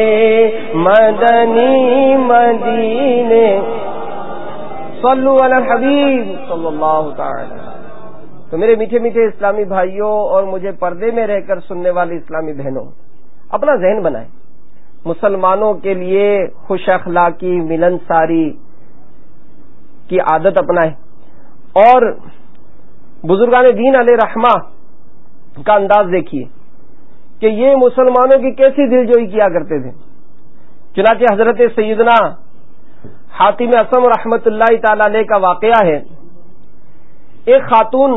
مدنی مدینے. صلو علی الحبیب صلی اللہ تعالی. تو میرے میٹھے میٹھے اسلامی بھائیوں اور مجھے پردے میں رہ کر سننے والے اسلامی بہنوں، اپنا ذہن بنائیں. مسلمانوں کے لیے خوش اخلاقی ملنساری کی عادت اپنائیں اور بزرگان دین علیہ رحمہ کا انداز دیکھیے کہ یہ مسلمانوں کی کیسی دلجوئی کیا کرتے تھے. چنانچہ حضرت سیدنا حاتم اصم رحمت اللہ تعالی علیہ کا واقعہ ہے. ایک خاتون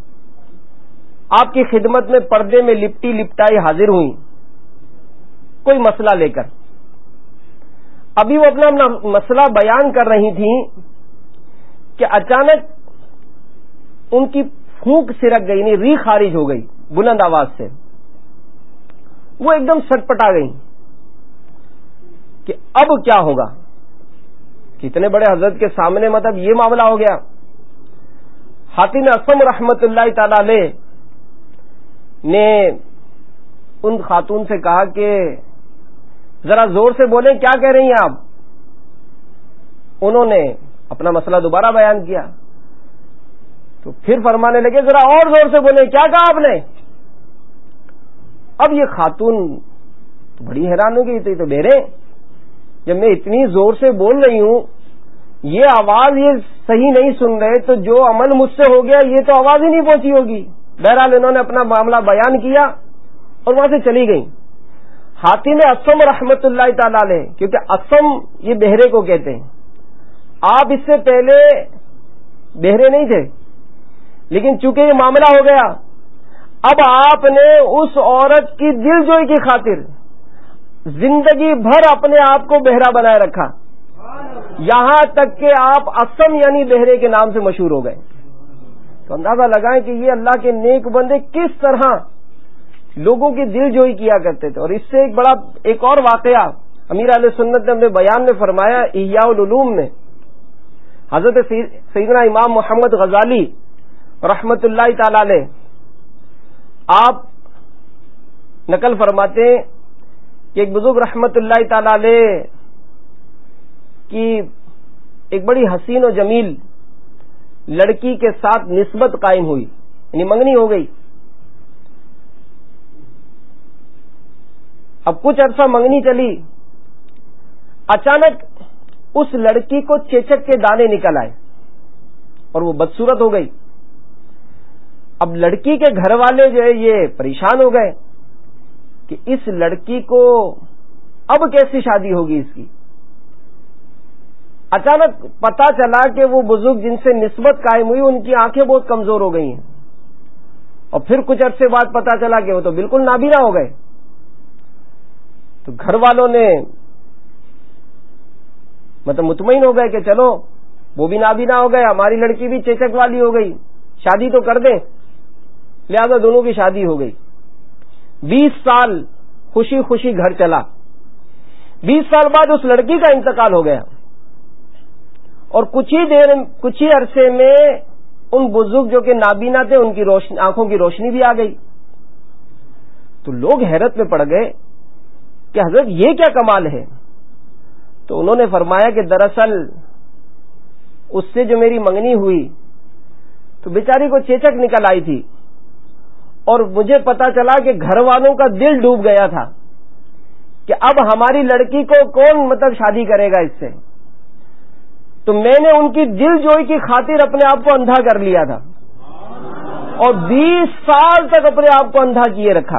آپ کی خدمت میں پردے میں لپٹی لپٹائی حاضر ہوئی کوئی مسئلہ لے کر. ابھی وہ اپنا مسئلہ بیان کر رہی تھیں کہ اچانک ان کی پھونک سرک گئی، یعنی ری خارج ہو گئی بلند آواز سے. وہ ایک دم سٹپٹا گئی کہ اب کیا ہوگا. کتنے بڑے حضرت کے سامنے مطلب یہ معاملہ ہو گیا. حاتم اصم رحمت اللہ تعالی علیہ نے ان خاتون سے کہا کہ ذرا زور سے بولیں کیا کہہ رہی ہیں آپ. انہوں نے اپنا مسئلہ دوبارہ بیان کیا تو پھر فرمانے لگے ذرا اور زور سے بولیں کیا کہا آپ نے. اب یہ خاتون تو بڑی حیران ہو گئی تو یہ تو بہرے جب میں اتنی زور سے بول رہی ہوں یہ آواز یہ صحیح نہیں سن رہے تو جو عمل مجھ سے ہو گیا یہ تو آواز ہی نہیں پہنچی ہوگی. بہرحال انہوں نے اپنا معاملہ بیان کیا اور وہاں سے چلی گئی. حاتم اصم رحمت اللہ تعالی علیہ، کیونکہ اصم یہ بہرے کو کہتے ہیں، آپ اس سے پہلے بہرے نہیں تھے لیکن چونکہ یہ معاملہ ہو گیا اب آپ نے اس عورت کی دل جوئی کی خاطر زندگی بھر اپنے آپ کو بہرا بنائے رکھا، یہاں تک کہ آپ اصم یعنی بہرے کے نام سے مشہور ہو گئے. تو اندازہ لگائیں کہ یہ اللہ کے نیک بندے کس طرح لوگوں کی دل جوئی کیا کرتے تھے. اور اس سے ایک بڑا ایک اور واقعہ امیر علیہ سنت نے اپنے بیان میں فرمایا احیاء العلوم میں. حضرت سیدنا امام محمد غزالی رحمت اللہ تعالی علیہ آپ نقل فرماتے ہیں کہ ایک بزرگ رحمت اللہ تعالی علیہ کی ایک بڑی حسین و جمیل لڑکی کے ساتھ نسبت قائم ہوئی، یعنی منگنی ہو گئی. اب کچھ عرصہ منگنی چلی، اچانک اس لڑکی کو چیچک کے دانے نکل آئے اور وہ بدصورت ہو گئی. اب لڑکی کے گھر والے جو ہے یہ پریشان ہو گئے کہ اس لڑکی کو اب کیسی شادی ہوگی اس کی. اچانک پتا چلا کہ وہ بزرگ جن سے نسبت قائم ہوئی ان کی آنکھیں بہت کمزور ہو گئی ہیں، اور پھر کچھ عرصے بعد پتا چلا کہ وہ تو بالکل نابینا ہو گئے. تو گھر والوں نے مطلب مطمئن ہو گئے کہ چلو وہ بھی نابینا ہو گئے، ہماری لڑکی بھی چیچک والی ہو گئی، شادی تو کر دیں. لہذا دونوں کی شادی ہو گئی. بیس سال خوشی خوشی گھر چلا. بیس سال بعد اس لڑکی کا انتقال ہو گیا، اور کچھ ہی دیر کچھ ہی عرصے میں ان بزرگ جو کہ نابینا تھے ان کی روشنی آنکھوں کی روشنی بھی آ گئی. تو لوگ حیرت میں پڑ گئے کہ حضرت یہ کیا کمال ہے؟ تو انہوں نے فرمایا کہ دراصل اس سے جو میری منگنی ہوئی تو بیچاری کو چیچک نکل آئی تھی، اور مجھے پتا چلا کہ گھر والوں کا دل ڈوب گیا تھا کہ اب ہماری لڑکی کو کون مطلب شادی کرے گا اس سے. تو میں نے ان کی دل جوئی کی خاطر اپنے آپ کو اندھا کر لیا تھا، اور بیس سال تک اپنے آپ کو اندھا کیے رکھا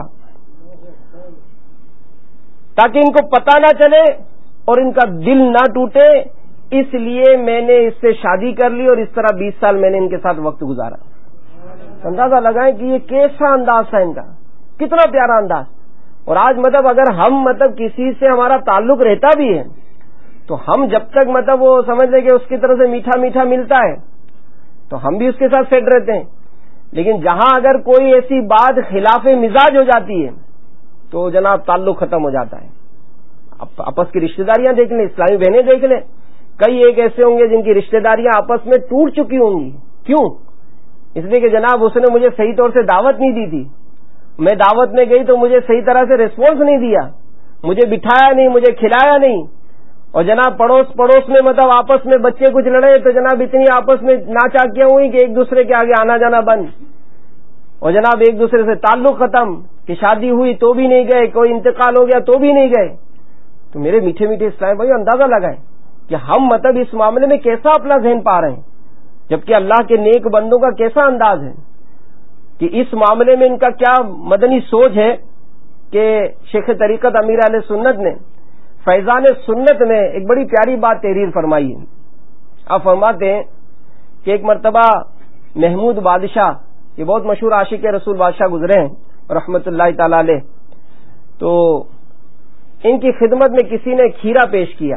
تاکہ ان کو پتہ نہ چلے اور ان کا دل نہ ٹوٹے. اس لیے میں نے اس سے شادی کر لی، اور اس طرح بیس سال میں نے ان کے ساتھ وقت گزارا. اندازہ لگائیں کہ یہ کیسا انداز تھا ان کا، کتنا پیارا انداز. اور آج مطلب اگر ہم مطلب کسی سے ہمارا تعلق رہتا بھی ہے تو ہم جب تک مطلب وہ سمجھ لیں کہ اس کی طرف سے میٹھا میٹھا ملتا ہے تو ہم بھی اس کے ساتھ سیٹ رہتے ہیں. لیکن جہاں اگر کوئی ایسی بات خلاف مزاج ہو جاتی ہے تو جناب تعلق ختم ہو جاتا ہے. آپس کی رشتہ داریاں دیکھ لیں، اسلامی بہنیں دیکھ لیں، کئی ایک ایسے ہوں گے جن کی رشتہ داریاں آپس میں ٹوٹ چکی ہوں گی. کیوں؟ اس لیے کہ جناب اس نے مجھے صحیح طور سے دعوت نہیں دی تھی، میں دعوت میں گئی تو مجھے صحیح طرح سے ریسپانس نہیں دیا، مجھے بٹھایا نہیں، مجھے کھلایا نہیں. اور جناب پڑوس پڑوس میں مطلب آپس میں بچے کچھ لڑے تو جناب اتنی آپس میں ناچاکیاں ہوئی کہ ایک دوسرے کے آگے آنا جانا بند، اور جناب ایک دوسرے سے تعلق ختم. کہ شادی ہوئی تو بھی نہیں گئے، کوئی انتقال ہو گیا تو بھی نہیں گئے. تو میرے میٹھے میٹھے اسلام بھائی اندازہ لگائیں کہ ہم مطلب اس معاملے میں کیسا اپنا ذہن پا رہے ہیں، جبکہ اللہ کے نیک بندوں کا کیسا انداز ہے کہ اس معاملے میں ان کا کیا مدنی سوچ ہے. کہ شیخ طریقت امیر اہل سنت نے فیضان سنت میں ایک بڑی پیاری بات تحریر فرمائی ہے. آپ فرماتے ہیں کہ ایک مرتبہ محمود بادشاہ، یہ بہت مشہور عاشق رسول بادشاہ گزرے ہیں رحمت اللہ تعالی علیہ، تو ان کی خدمت میں کسی نے کھیرا پیش کیا.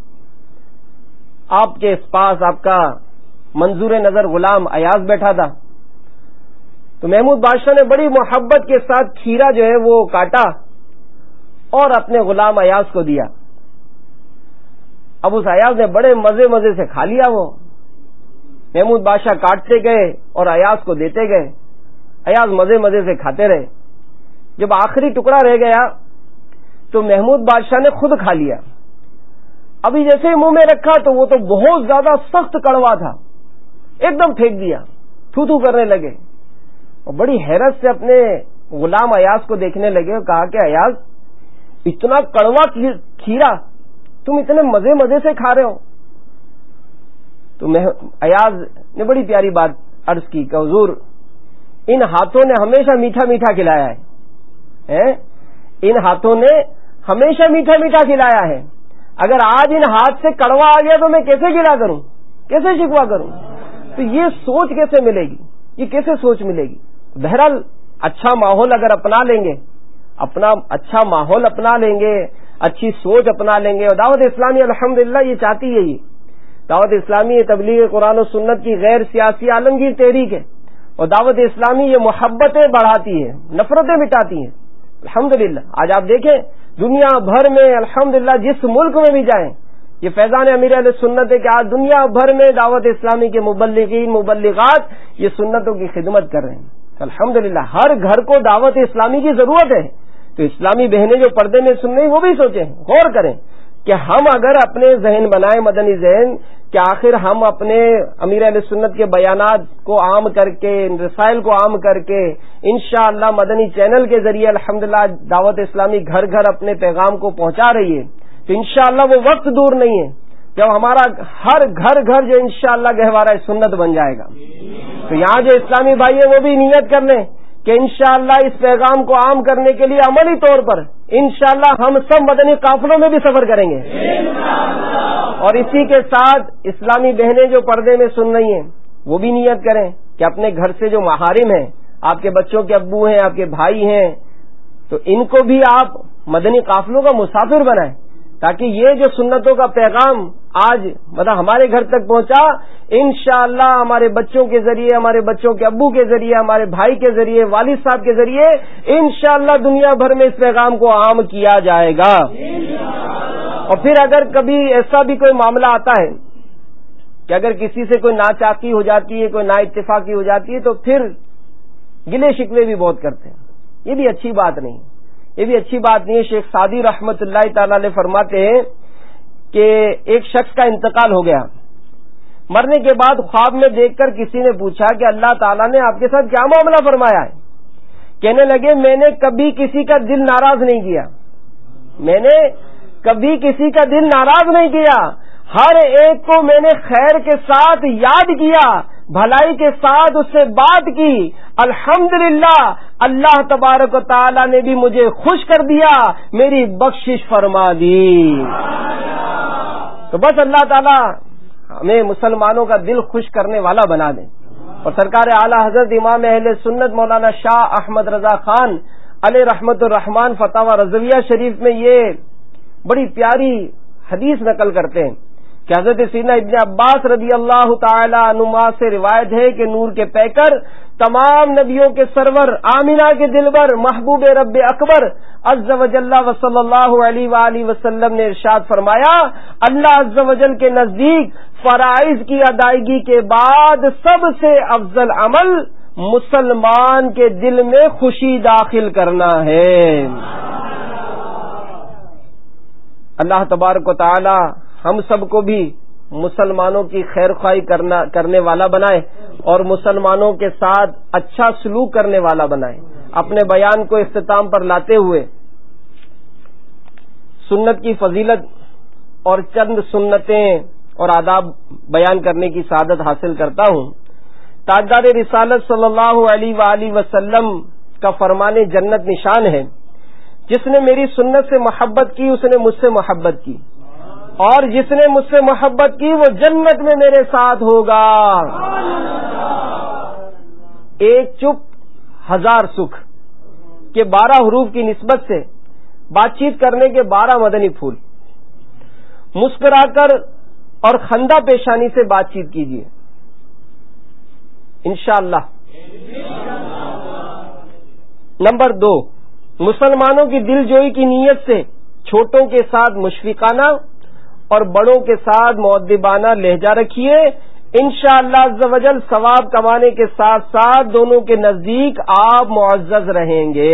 آپ کے پاس آپ کا منظور نظر غلام ایاز بیٹھا تھا. تو محمود بادشاہ نے بڑی محبت کے ساتھ کھیرا جو ہے وہ کاٹا اور اپنے غلام ایاز کو دیا. اب اس ایاز نے بڑے مزے مزے سے کھا لیا. وہ محمود بادشاہ کاٹتے گئے اور ایاز کو دیتے گئے، ایاز مزے مزے سے کھاتے رہے. جب آخری ٹکڑا رہ گیا تو محمود بادشاہ نے خود کھا لیا. ابھی جیسے ہی منہ میں رکھا تو وہ تو بہت زیادہ سخت کڑوا تھا، ایک دم پھینک دیا، تھو تھو کرنے لگے. اور بڑی حیرت سے اپنے غلام ایاز کو دیکھنے لگے اور کہا کہ ایاز اتنا کڑوا کھیرا تم اتنے مزے مزے سے کھا رہے ہو. تو ایاز نے بڑی پیاری بات عرض کی کہ حضور ان ہاتھوں نے ہمیشہ میٹھا میٹھا کھلایا ہے، ان ہاتھوں نے ہمیشہ میٹھا میٹھا کھلایا ہے. اگر آج ان ہاتھ سے کڑوا آ گیا تو میں کیسے کھلا کروں، کیسے شکوا کروں؟ تو یہ سوچ کیسے ملے گی، یہ کیسے سوچ ملے گی؟ بہرحال اچھا ماحول اگر اپنا لیں گے، اپنا اچھا ماحول اپنا لیں گے، اچھی سوچ اپنا لیں گے. اور دعوت اسلامی الحمدللہ یہ چاہتی ہے، یہ دعوت اسلامی یہ تبلیغ قرآن و سنت کی غیر سیاسی عالمگیر تحریک ہے. اور دعوت اسلامی یہ محبتیں بڑھاتی ہے، نفرتیں مٹاتی ہیں. الحمدللہ آج آپ دیکھیں دنیا بھر میں الحمدللہ جس ملک میں بھی جائیں یہ فیضان امیر اہل سنت ہے کہ آج دنیا بھر میں دعوت اسلامی کے مبلغین مبلغات یہ سنتوں کی خدمت کر رہے ہیں. الحمدللہ ہر گھر کو دعوت اسلامی کی ضرورت ہے. تو اسلامی بہنیں جو پردے میں سن رہی وہ بھی سوچیں، غور کریں کہ ہم اگر اپنے ذہن بنائیں مدنی ذہن کہ آخر ہم اپنے امیر اہل سنت کے بیانات کو عام کر کے، رسائل کو عام کر کے انشاءاللہ مدنی چینل کے ذریعے الحمدللہ دعوت اسلامی گھر گھر اپنے پیغام کو پہنچا رہی ہے، تو انشاءاللہ وہ وقت دور نہیں ہے جب ہمارا ہر گھر گھر جو انشاءاللہ گہوارہ سنت بن جائے گا. تو یہاں جو اسلامی بھائی ہیں وہ بھی نیت کر لیں کہ انشاءاللہ اس پیغام کو عام کرنے کے لیے عملی طور پر انشاءاللہ ہم سب مدنی قافلوں میں بھی سفر کریں گے. اور اسی کے ساتھ اسلامی بہنیں جو پردے میں سن رہی ہیں وہ بھی نیت کریں کہ اپنے گھر سے جو محارم ہیں، آپ کے بچوں کے ابو ہیں، آپ کے بھائی ہیں، تو ان کو بھی آپ مدنی قافلوں کا مسافر بنائیں تاکہ یہ جو سنتوں کا پیغام آج مطلب ہمارے گھر تک پہنچا، انشاءاللہ ہمارے بچوں کے ذریعے، ہمارے بچوں کے ابو کے ذریعے، ہمارے بھائی کے ذریعے، والد صاحب کے ذریعے انشاءاللہ دنیا بھر میں اس پیغام کو عام کیا جائے گا. اور پھر اگر کبھی ایسا بھی کوئی معاملہ آتا ہے کہ اگر کسی سے کوئی ناچاکی ہو جاتی ہے، کوئی نا اتفاقی ہو جاتی ہے، تو پھر گلے شکوے بھی بہت کرتے ہیں. یہ بھی اچھی بات نہیں یہ بھی اچھی بات نہیں ہے. شیخ سعدی رحمت اللہ تعالی علیہ فرماتے ہیں کہ ایک شخص کا انتقال ہو گیا. مرنے کے بعد خواب میں دیکھ کر کسی نے پوچھا کہ اللہ تعالیٰ نے آپ کے ساتھ کیا معاملہ فرمایا ہے؟ کہنے لگے میں نے کبھی کسی کا دل ناراض نہیں کیا میں نے کبھی کسی کا دل ناراض نہیں کیا ہر ایک کو میں نے خیر کے ساتھ یاد کیا، بھلائی کے ساتھ اس سے بات کی. الحمدللہ اللہ تبارک و تعالی نے بھی مجھے خوش کر دیا، میری بخشش فرما دی. تو بس اللہ تعالی ہمیں مسلمانوں کا دل خوش کرنے والا بنا دیں. اور سرکار اعلی حضرت امام اہل سنت مولانا شاہ احمد رضا خان علیہ رحمت الرحمان فتاوی رضویہ شریف میں یہ بڑی پیاری حدیث نقل کرتے ہیں کہ حضرت سیدنا ابن عباس رضی اللہ تعالی عنہما سے روایت ہے کہ نور کے پیکر تمام نبیوں کے سرور آمینہ کے دلبر محبوب رب اکبر عز و جل و صلی اللہ علیہ وآلہ وسلم نے ارشاد فرمایا، اللہ عز و جل کے نزدیک فرائض کی ادائیگی کے بعد سب سے افضل عمل مسلمان کے دل میں خوشی داخل کرنا ہے. اللہ تبارک و تعالی ہم سب کو بھی مسلمانوں کی خیر خواہی کرنا کرنے والا بنائے اور مسلمانوں کے ساتھ اچھا سلوک کرنے والا بنائے. اپنے بیان کو اختتام پر لاتے ہوئے سنت کی فضیلت اور چند سنتیں اور آداب بیان کرنے کی سعادت حاصل کرتا ہوں. تاجدار رسالت صلی اللہ علیہ وآلہ وسلم کا فرمان جنت نشان ہے، جس نے میری سنت سے محبت کی اس نے مجھ سے محبت کی، اور جس نے مجھ سے محبت کی وہ جنت میں میرے ساتھ ہوگا. ایک چپ ہزار سکھ کے بارہ حروف کی نسبت سے بات چیت کرنے کے بارہ مدنی پھول. مسکرا کر اور خندہ پیشانی سے بات چیت کیجیے انشاءاللہ. نمبر دو، مسلمانوں کی دل جوئی کی نیت سے چھوٹوں کے ساتھ مشفقانہ اور بڑوں کے ساتھ مؤدبانہ لہجہ رکھیے. انشاءاللہ عز و جل ثواب کمانے کے ساتھ ساتھ دونوں کے نزدیک آپ معزز رہیں گے.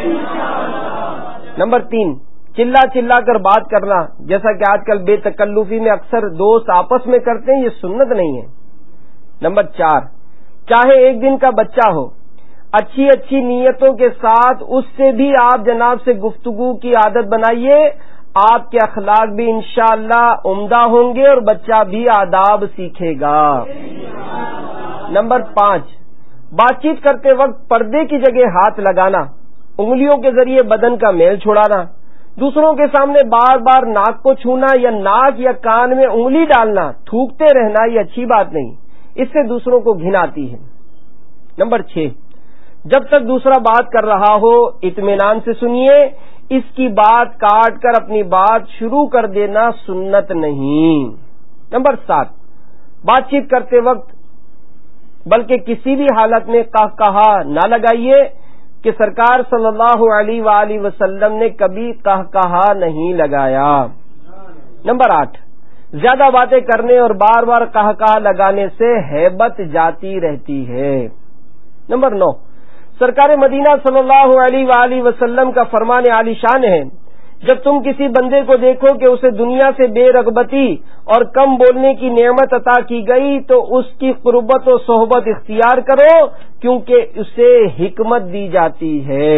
نمبر تین، چلا چلا کر بات کرنا جیسا کہ آج کل بے تکلفی میں اکثر دوست آپس میں کرتے ہیں، یہ سنت نہیں ہے. نمبر چار، چاہے ایک دن کا بچہ ہو، اچھی اچھی نیتوں کے ساتھ اس سے بھی آپ جناب سے گفتگو کی عادت بنائیے. آپ کے اخلاق بھی انشاءاللہ عمدہ ہوں گے اور بچہ بھی آداب سیکھے گا. نمبر پانچ، بات چیت کرتے وقت پردے کی جگہ ہاتھ لگانا، انگلیوں کے ذریعے بدن کا میل چھڑانا، دوسروں کے سامنے بار بار ناک کو چھونا یا ناک یا کان میں انگلی ڈالنا، تھوکتے رہنا، یہ اچھی بات نہیں، اس سے دوسروں کو گھن آتی ہے. نمبر چھ، جب تک دوسرا بات کر رہا ہو اطمینان سے سنیے، اس کی بات کاٹ کر اپنی بات شروع کر دینا سنت نہیں. نمبر سات، بات چیت کرتے وقت بلکہ کسی بھی حالت میں قہ کہا نہ لگائیے کہ سرکار صلی اللہ علیہ وآلہ وسلم نے کبھی قہ کہا نہیں لگایا. نمبر آٹھ، زیادہ باتیں کرنے اور بار بار قہ کہا لگانے سے ہیبت جاتی رہتی ہے. نمبر نو، سرکار مدینہ صلی اللہ علیہ وآلہ وسلم کا فرمان عالی شان ہے، جب تم کسی بندے کو دیکھو کہ اسے دنیا سے بے رغبتی اور کم بولنے کی نعمت عطا کی گئی تو اس کی قربت و صحبت اختیار کرو، کیونکہ اسے حکمت دی جاتی ہے.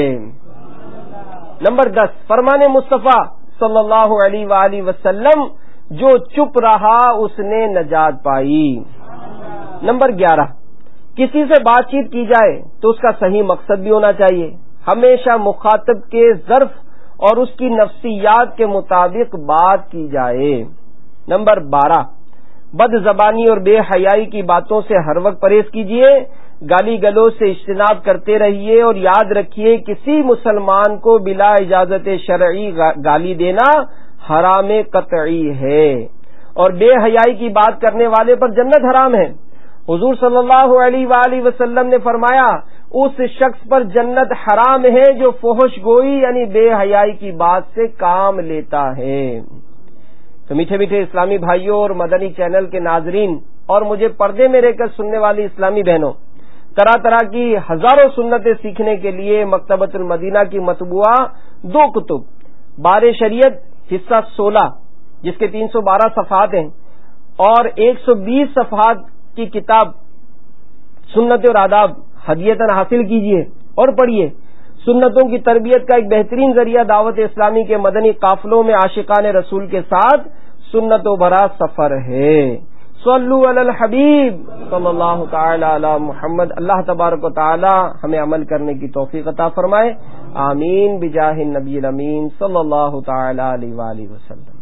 نمبر دس، فرمان مصطفیٰ صلی اللہ علیہ وآلہ وسلم، جو چپ رہا اس نے نجات پائی. نمبر گیارہ، کسی سے بات چیت کی جائے تو اس کا صحیح مقصد بھی ہونا چاہیے. ہمیشہ مخاطب کے ظرف اور اس کی نفسیات کے مطابق بات کی جائے. نمبر بارہ، بد زبانی اور بے حیائی کی باتوں سے ہر وقت پرہیز کیجیے. گالی گلوچ سے اجتناب کرتے رہیے اور یاد رکھیے کسی مسلمان کو بلا اجازت شرعی گالی دینا حرام قطعی ہے، اور بے حیائی کی بات کرنے والے پر جنت حرام ہے. حضور صلی اللہ علیہ وآلہ وسلم نے فرمایا، اس شخص پر جنت حرام ہے جو فحش گوئی یعنی بے حیائی کی بات سے کام لیتا ہے. تو میٹھے میٹھے اسلامی بھائیوں اور مدنی چینل کے ناظرین اور مجھے پردے میں رہ کر سننے والی اسلامی بہنوں، طرح طرح کی ہزاروں سنتیں سیکھنے کے لیے مکتبۃ المدینہ کی مطبوعہ دو کتب، بار شریعت حصہ سولہ جس کے تین سو بارہ صفحات ہیں، اور ایک سو بیس صفحات کی کتاب سنت اور آداب ہدیتاً حاصل کیجیے اور پڑھیے۔ سنتوں کی تربیت کا ایک بہترین ذریعہ دعوت اسلامی کے مدنی قافلوں میں عاشقان رسول کے ساتھ سنتوں بھرا سفر ہے۔ صلو علی الحبیب صلی اللہ تعالی علی محمد۔ اللہ تبارک و تعالی ہمیں عمل کرنے کی توفیق عطا فرمائے، آمین بجاہ النبی الامین صلی اللہ تعالی علیہ وآلہ وسلم۔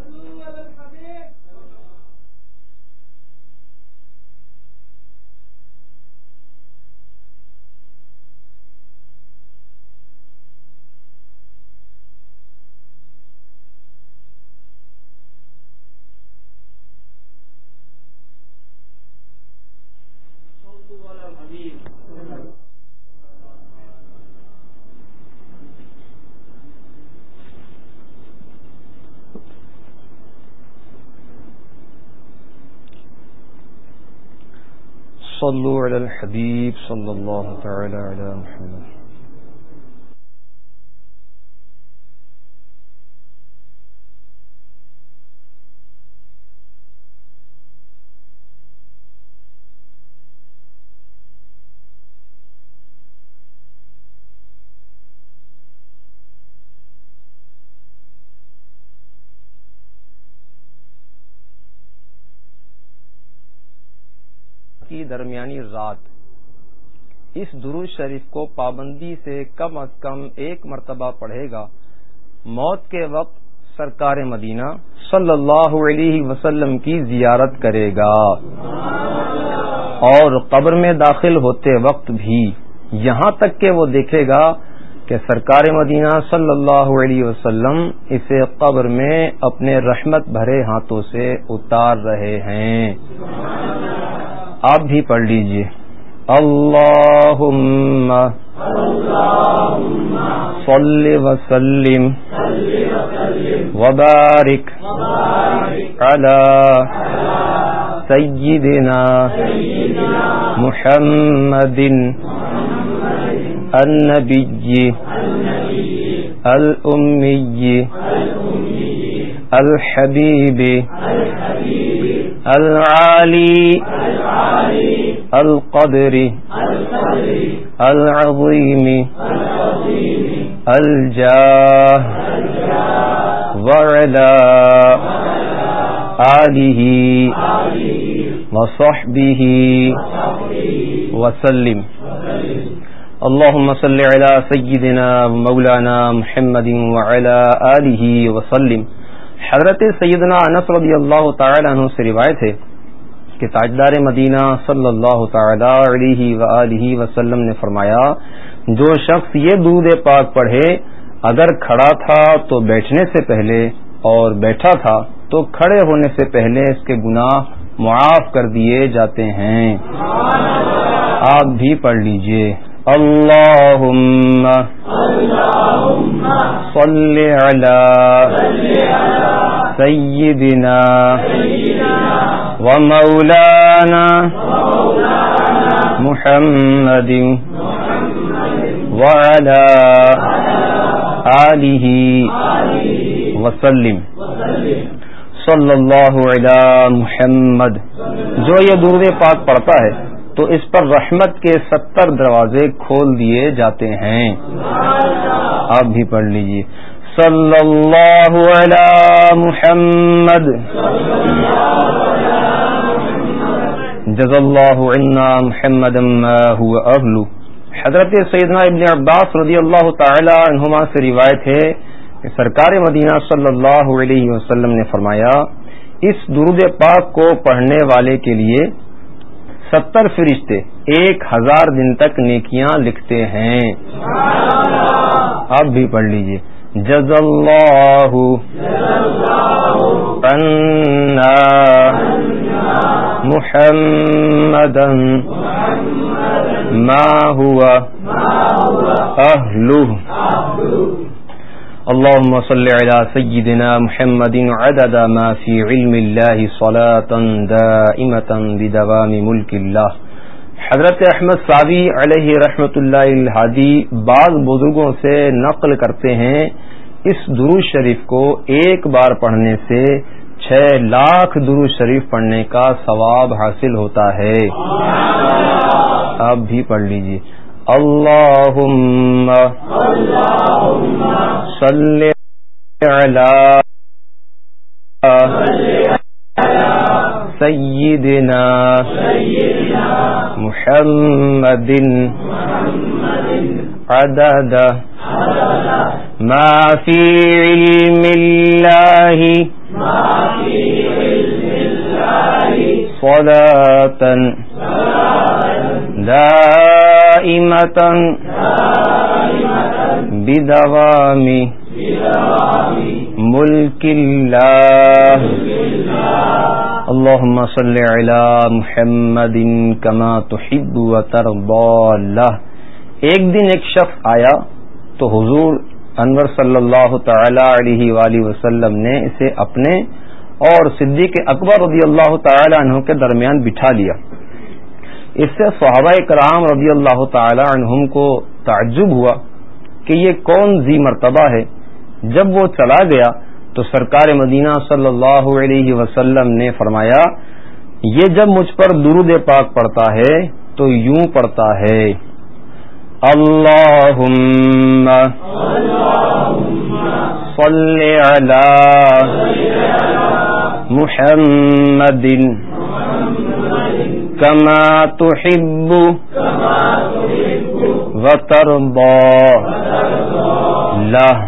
صلو علی الحبیب صلی اللہ تعالی علی محمد۔ کی درمیانی رات اس درود شریف کو پابندی سے کم از کم ایک مرتبہ پڑھے گا، موت کے وقت سرکار مدینہ صلی اللہ علیہ وسلم کی زیارت کرے گا، اور قبر میں داخل ہوتے وقت بھی یہاں تک کہ وہ دیکھے گا کہ سرکار مدینہ صلی اللہ علیہ وسلم اسے قبر میں اپنے رحمت بھرے ہاتھوں سے اتار رہے ہیں۔ آپ بھی پڑھ لیجئے، اللہم صل وسلم وبارک علی سیدنا محمد النبی الامی الحبیب العالی القدر العظیم الجاہ وعلا آلہ وصحبہ وسلم۔ اللہم صل علی سیدنا مولانا محمد وعلا آلہ وسلم۔ حضرت سیدنا انس رضی اللہ تعالی عنہ سے روایت ہے کہ تاجدار مدینہ صلی اللہ تعالی علیہ وآلہ وسلم نے فرمایا، جو شخص یہ درود پاک پڑھے اگر کھڑا تھا تو بیٹھنے سے پہلے اور بیٹھا تھا تو کھڑے ہونے سے پہلے اس کے گناہ معاف کر دیے جاتے ہیں۔ آپ بھی پڑھ لیجئے، اللہم صل علی سیدنا ومولانا محمد وعلی آلہ وسلم۔ صلی اللہ علی محمد۔ جو یہ درود پاک پڑھتا ہے تو اس پر رحمت کے ستر دروازے کھول دیے جاتے ہیں۔ آپ بھی پڑھ لیجئے، صلی اللہ علی محمد جزا اللہ عنا محمدا ما هو اہلہ۔ حضرت سیدنا ابن عباس رضی اللہ تعالی عنہما سے روایت ہے کہ سرکار مدینہ صلی اللہ علیہ وسلم نے فرمایا، اس درود پاک کو پڑھنے والے کے لیے ستر فرشتے ایک ہزار دن تک نیکیاں لکھتے ہیں۔ آپ بھی پڑھ لیجئے، جزا اللہ عنا محمدا ما هو اہلہ۔ اللهم صل على سيدنا محمد عدد ما في علم الله صلاة دائمة بدوام ملك الله. حضرت احمد سعدی علیہ رحمۃ اللہ الہادی بعض بزرگوں سے نقل کرتے ہیں اس درود شریف کو ایک بار پڑھنے سے چھ لاکھ درود شریف پڑھنے کا ثواب حاصل ہوتا ہے. آپ بھی پڑھ لیجیے. اللہم صلی علی سیدنا محمد عدد ما فی علم اللہ صلاة دائمة بدوام ملک اللہ. اللهم صل على محمد كما تحب وترضى له. ایک دن ایک شخص آیا تو حضور انور صلی اللہ تعالی علیہ وآلہ وسلم نے اسے اپنے اور صدیق اکبر رضی اللہ تعالی عنہ کے درمیان بٹھا لیا. اس سے صحابہ کرام رضی اللہ تعالی عنہم کو تعجب ہوا کہ یہ کون ذی مرتبہ ہے. جب وہ چلا گیا تو سرکار مدینہ صلی اللہ علیہ وسلم نے فرمایا یہ جب مجھ پر درود پاک پڑھتا ہے تو یوں پڑھتا ہے اللہم صلی علی محمد کما تحب وترضى له.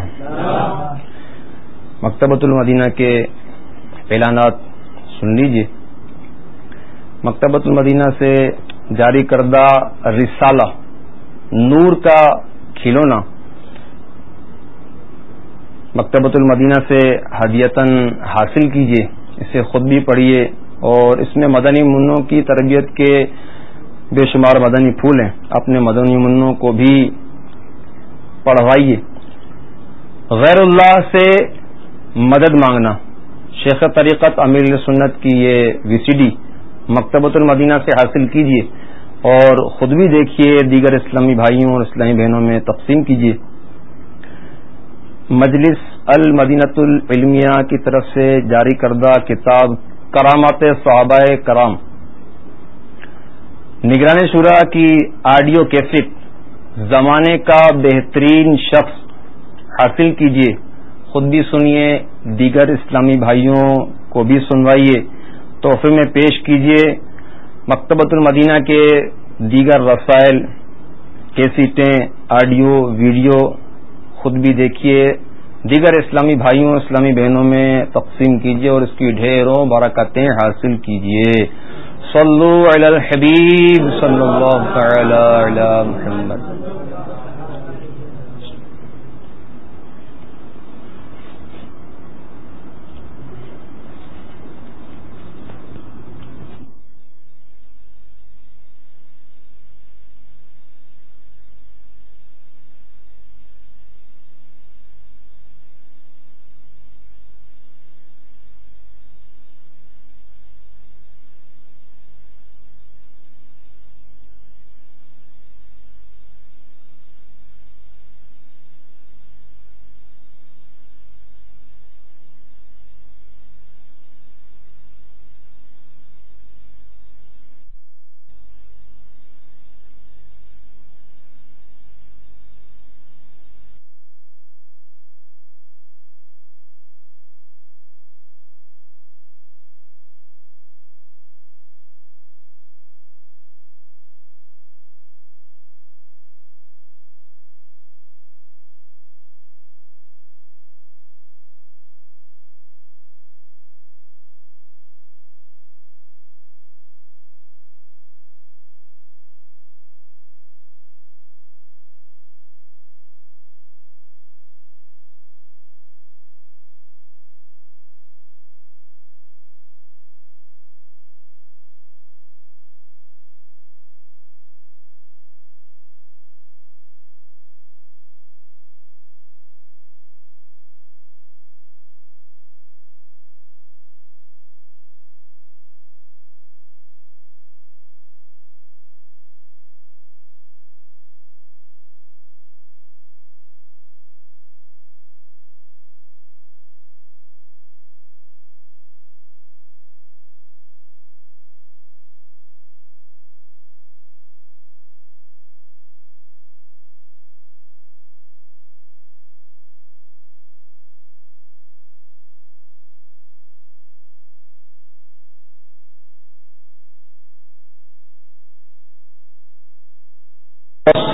مکتبۃ المدینہ کے اعلانات سن لیجیے. مکتبۃ المدینہ سے جاری کردہ رسالہ نور کا کھلونا مکتبۃ المدینہ سے ہدیتاً حاصل کیجیے. اسے خود بھی پڑھیے اور اس میں مدنی منوں کی تربیت کے بے شمار مدنی پھول ہیں. اپنے مدنی منوں کو بھی پڑھوائیے. غیر اللہ سے مدد مانگنا شیخ طریقت امیر سنت کی یہ وی سی ڈی مکتبۃ المدینہ سے حاصل کیجیے اور خود بھی دیکھیے, دیگر اسلامی بھائیوں اور اسلامی بہنوں میں تقسیم کیجیے. مجلس المدینۃ العلمیہ کی طرف سے جاری کردہ کتاب کرامات صحابہ کرام نگران شورا کی آڈیو کیسٹ زمانے کا بہترین شخص حاصل کیجیے. خود بھی سنیے, دیگر اسلامی بھائیوں کو بھی سنوائیے, تحفے میں پیش کیجیے. مکتبۃ المدینہ کے دیگر رسائل, کیسٹیں, آڈیو, ویڈیو خود بھی دیکھیے, دیگر اسلامی بھائیوں اسلامی بہنوں میں تقسیم کیجیے اور اس کی ڈھیروں برکتیں حاصل کیجیے. صلو علی الحبیب صلی اللہ تعالی علی محمد.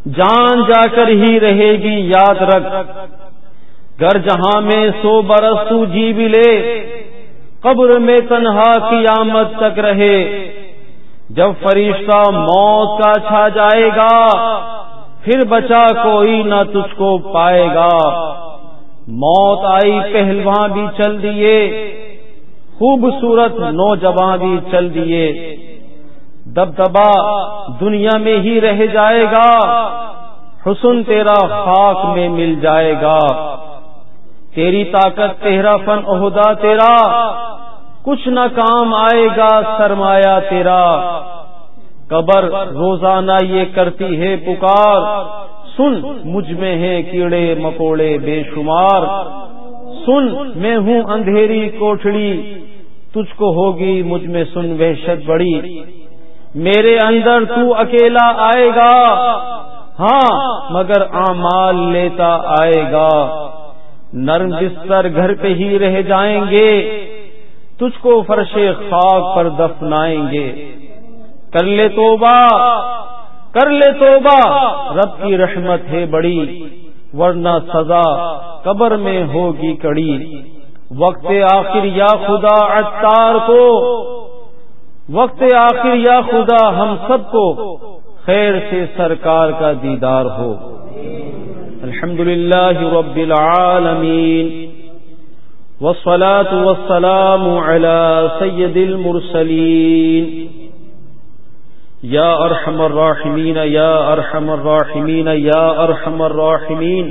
جان جا کر ہی رہے گی یاد رکھ، گر جہاں میں سو برس تو جی بھی لے، قبر میں تنہا قیامت تک رہے۔ جب فرشتہ موت کا چھا جائے گا، پھر بچا کوئی نہ تجھ کو پائے گا۔ موت آئی پہلواں بھی چل دیے، خوبصورت نوجوان بھی چل دیے۔ دبدبا دنیا میں ہی رہ جائے گا، حسن تیرا خاک میں مل جائے گا۔ تیری طاقت تیرا فن عہدہ تیرا، کچھ نہ کام آئے گا سرمایہ تیرا۔ قبر روزانہ یہ کرتی ہے پکار، سن مجھ میں ہے کیڑے مکوڑے بے شمار۔ سن میں ہوں اندھیری کوٹھڑی، تجھ کو ہوگی مجھ میں سن وحشت بڑی۔ میرے اندر تو اکیلا آئے گا، ہاں مگر اعمال لیتا آئے گا۔ نرم بستر گھر پہ ہی رہ جائیں گے، تجھ کو فرش خاک پر دفنائیں گے۔ کر لے توبہ کر لے توبہ، رب کی رحمت ہے بڑی، ورنہ سزا قبر میں ہوگی کڑی۔ وقت آخر یا خدا عطار کو، وقت آخر یا خدا ہم سب کو، خیر سے سرکار کا دیدار ہو۔ الحمدللہ رب العالمین، والصلاة والسلام علی سید المرسلین۔ یا ارحم الراحمین یا ارحم الراحمین یا ارحم الراحمین،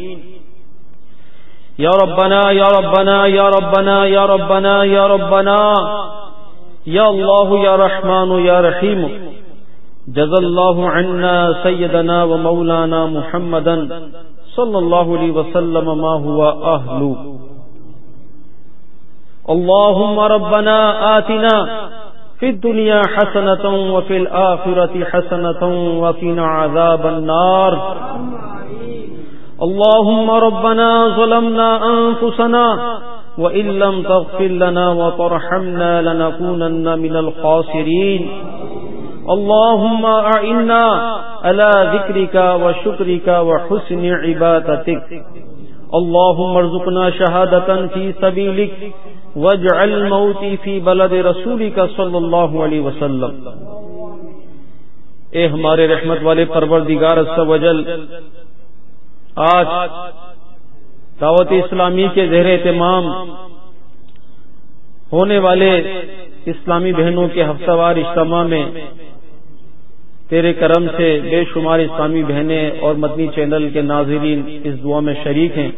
یا ربنا یا ربنا یا ربنا یا ربنا یا ربنا، یا اللہ یا رحمان یا رحیم، جزا اللہ عنا سیدنا و مولانا محمدا صلی اللہ علیہ وسلم ما هو اہلو۔ اللہم ربنا آتنا فی الدنیا حسنۃ وفی الآخرۃ حسنۃ وقنا عذاب النار۔ اللہم ربنا ظلمنا انفسنا وإن لم تغفر لنا وترحمنا لنكونن من الخاسرين۔ اللهم أعنا على ذكرك وشكرك وحسن عبادتك۔ اللهم ارزقنا شهادة في سبيلك واجعل موتي في بلد رسولك صلی اللہ علیہ وسلم۔ اے ہمارے رحمت والے پروردگار عز و جل، آج دعوت اسلامی کے زیر اہتمام ہونے والے اسلامی بہنوں کے ہفتہ وار اجتماع میں تیرے کرم سے بے شمار اسلامی بہنیں اور مدنی چینل کے ناظرین اس دعا میں شریک ہیں۔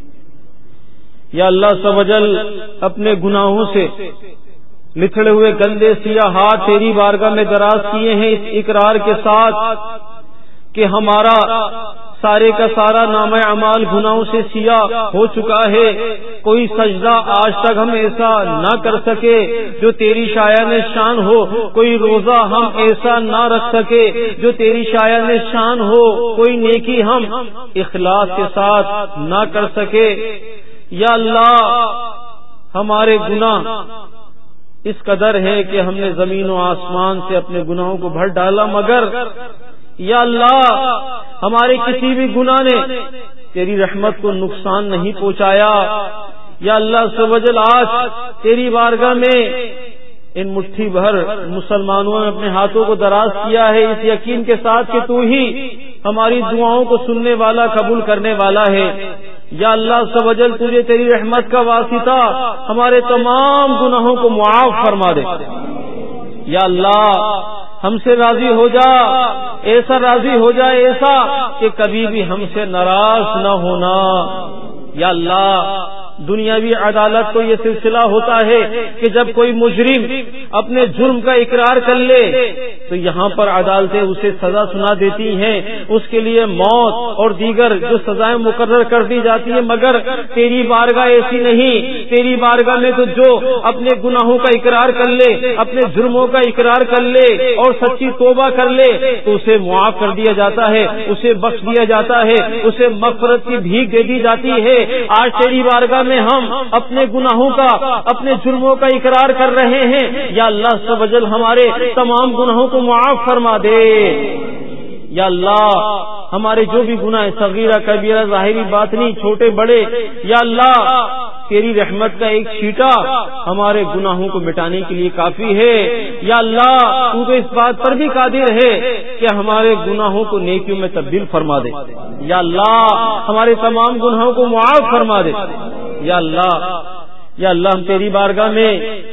یا اللہ عز و جل، اپنے گناہوں سے لتھڑے ہوئے گندے سیاہ ہاتھ تیری بارگاہ میں دراز کیے ہیں اس اقرار کے ساتھ کہ ہمارا سارے کا سارا نامہ اعمال گناہوں سے سیاہ ہو چکا ہے۔ کوئی سجدہ آج تک ہم ایسا نہ کر سکے جو تیری شایان شان ہو، کوئی روزہ ہم ایسا نہ رکھ سکے جو تیری شایان شان ہو، کوئی نیکی ہم اخلاص کے ساتھ نہ کر سکے۔ یا اللہ، ہمارے گناہ اس قدر ہے کہ ہم نے زمین و آسمان سے اپنے گناہوں کو بھر ڈالا، مگر یا اللہ ہمارے کسی بھی گناہ نے تیری رحمت کو نقصان نہیں پہنچایا۔ یا اللہ عز و جل، آج تیری بارگاہ میں ان مٹھی بھر مسلمانوں نے اپنے ہاتھوں کو دراز کیا ہے اس یقین کے ساتھ کہ تو ہی ہماری دعاؤں کو سننے والا، قبول کرنے والا ہے۔ یا اللہ عز و جل، تجھے تیری رحمت کا واسطہ ہمارے تمام گناہوں کو معاف فرما دے۔ یا اللہ ہم سے راضی ہو جا، ایسا راضی ہو جائے ایسا کہ کبھی بھی ہم سے ناراض نہ ہونا۔ یا اللہ، دنیاوی عدالت تو یہ سلسلہ ہوتا ہے کہ جب کوئی مجرم اپنے جرم کا اقرار کر لے تو یہاں پر عدالتیں اسے سزا سنا دیتی ہیں، اس کے لیے موت اور دیگر جو سزائیں مقرر کر دی جاتی ہیں، مگر تیری بارگاہ ایسی نہیں۔ تیری بارگاہ میں تو جو اپنے گناہوں کا اقرار کر لے، اپنے جرموں کا اقرار کر لے اور سچی توبہ کر لے تو اسے معاف کر دیا جاتا ہے، اسے بخش دیا جاتا ہے، اسے مغفرت کی بھیک دے دی جاتی ہے۔ آج تیری بارگاہ میں ہم اپنے گناہوں کا، اپنے جرموں کا اقرار کر رہے ہیں۔ یا اللہ عز و جل، ہمارے تمام گناہوں کو معاف فرما دے۔ یا اللہ، ہمارے جو بھی گناہ صغیرہ کبیرہ ظاہری باطنی چھوٹے بڑے، یا اللہ تیری رحمت کا ایک چھیٹا ہمارے گناہوں کو مٹانے کے لیے کافی ہے۔ یا اللہ تو تو اس بات پر بھی قادر ہے کہ ہمارے گناہوں کو نیکیوں میں تبدیل فرما دے۔ یا اللہ ہمارے تمام گناہوں کو معاف فرما دے۔ یا اللہ یا اللہ ہم تیری بارگاہ میں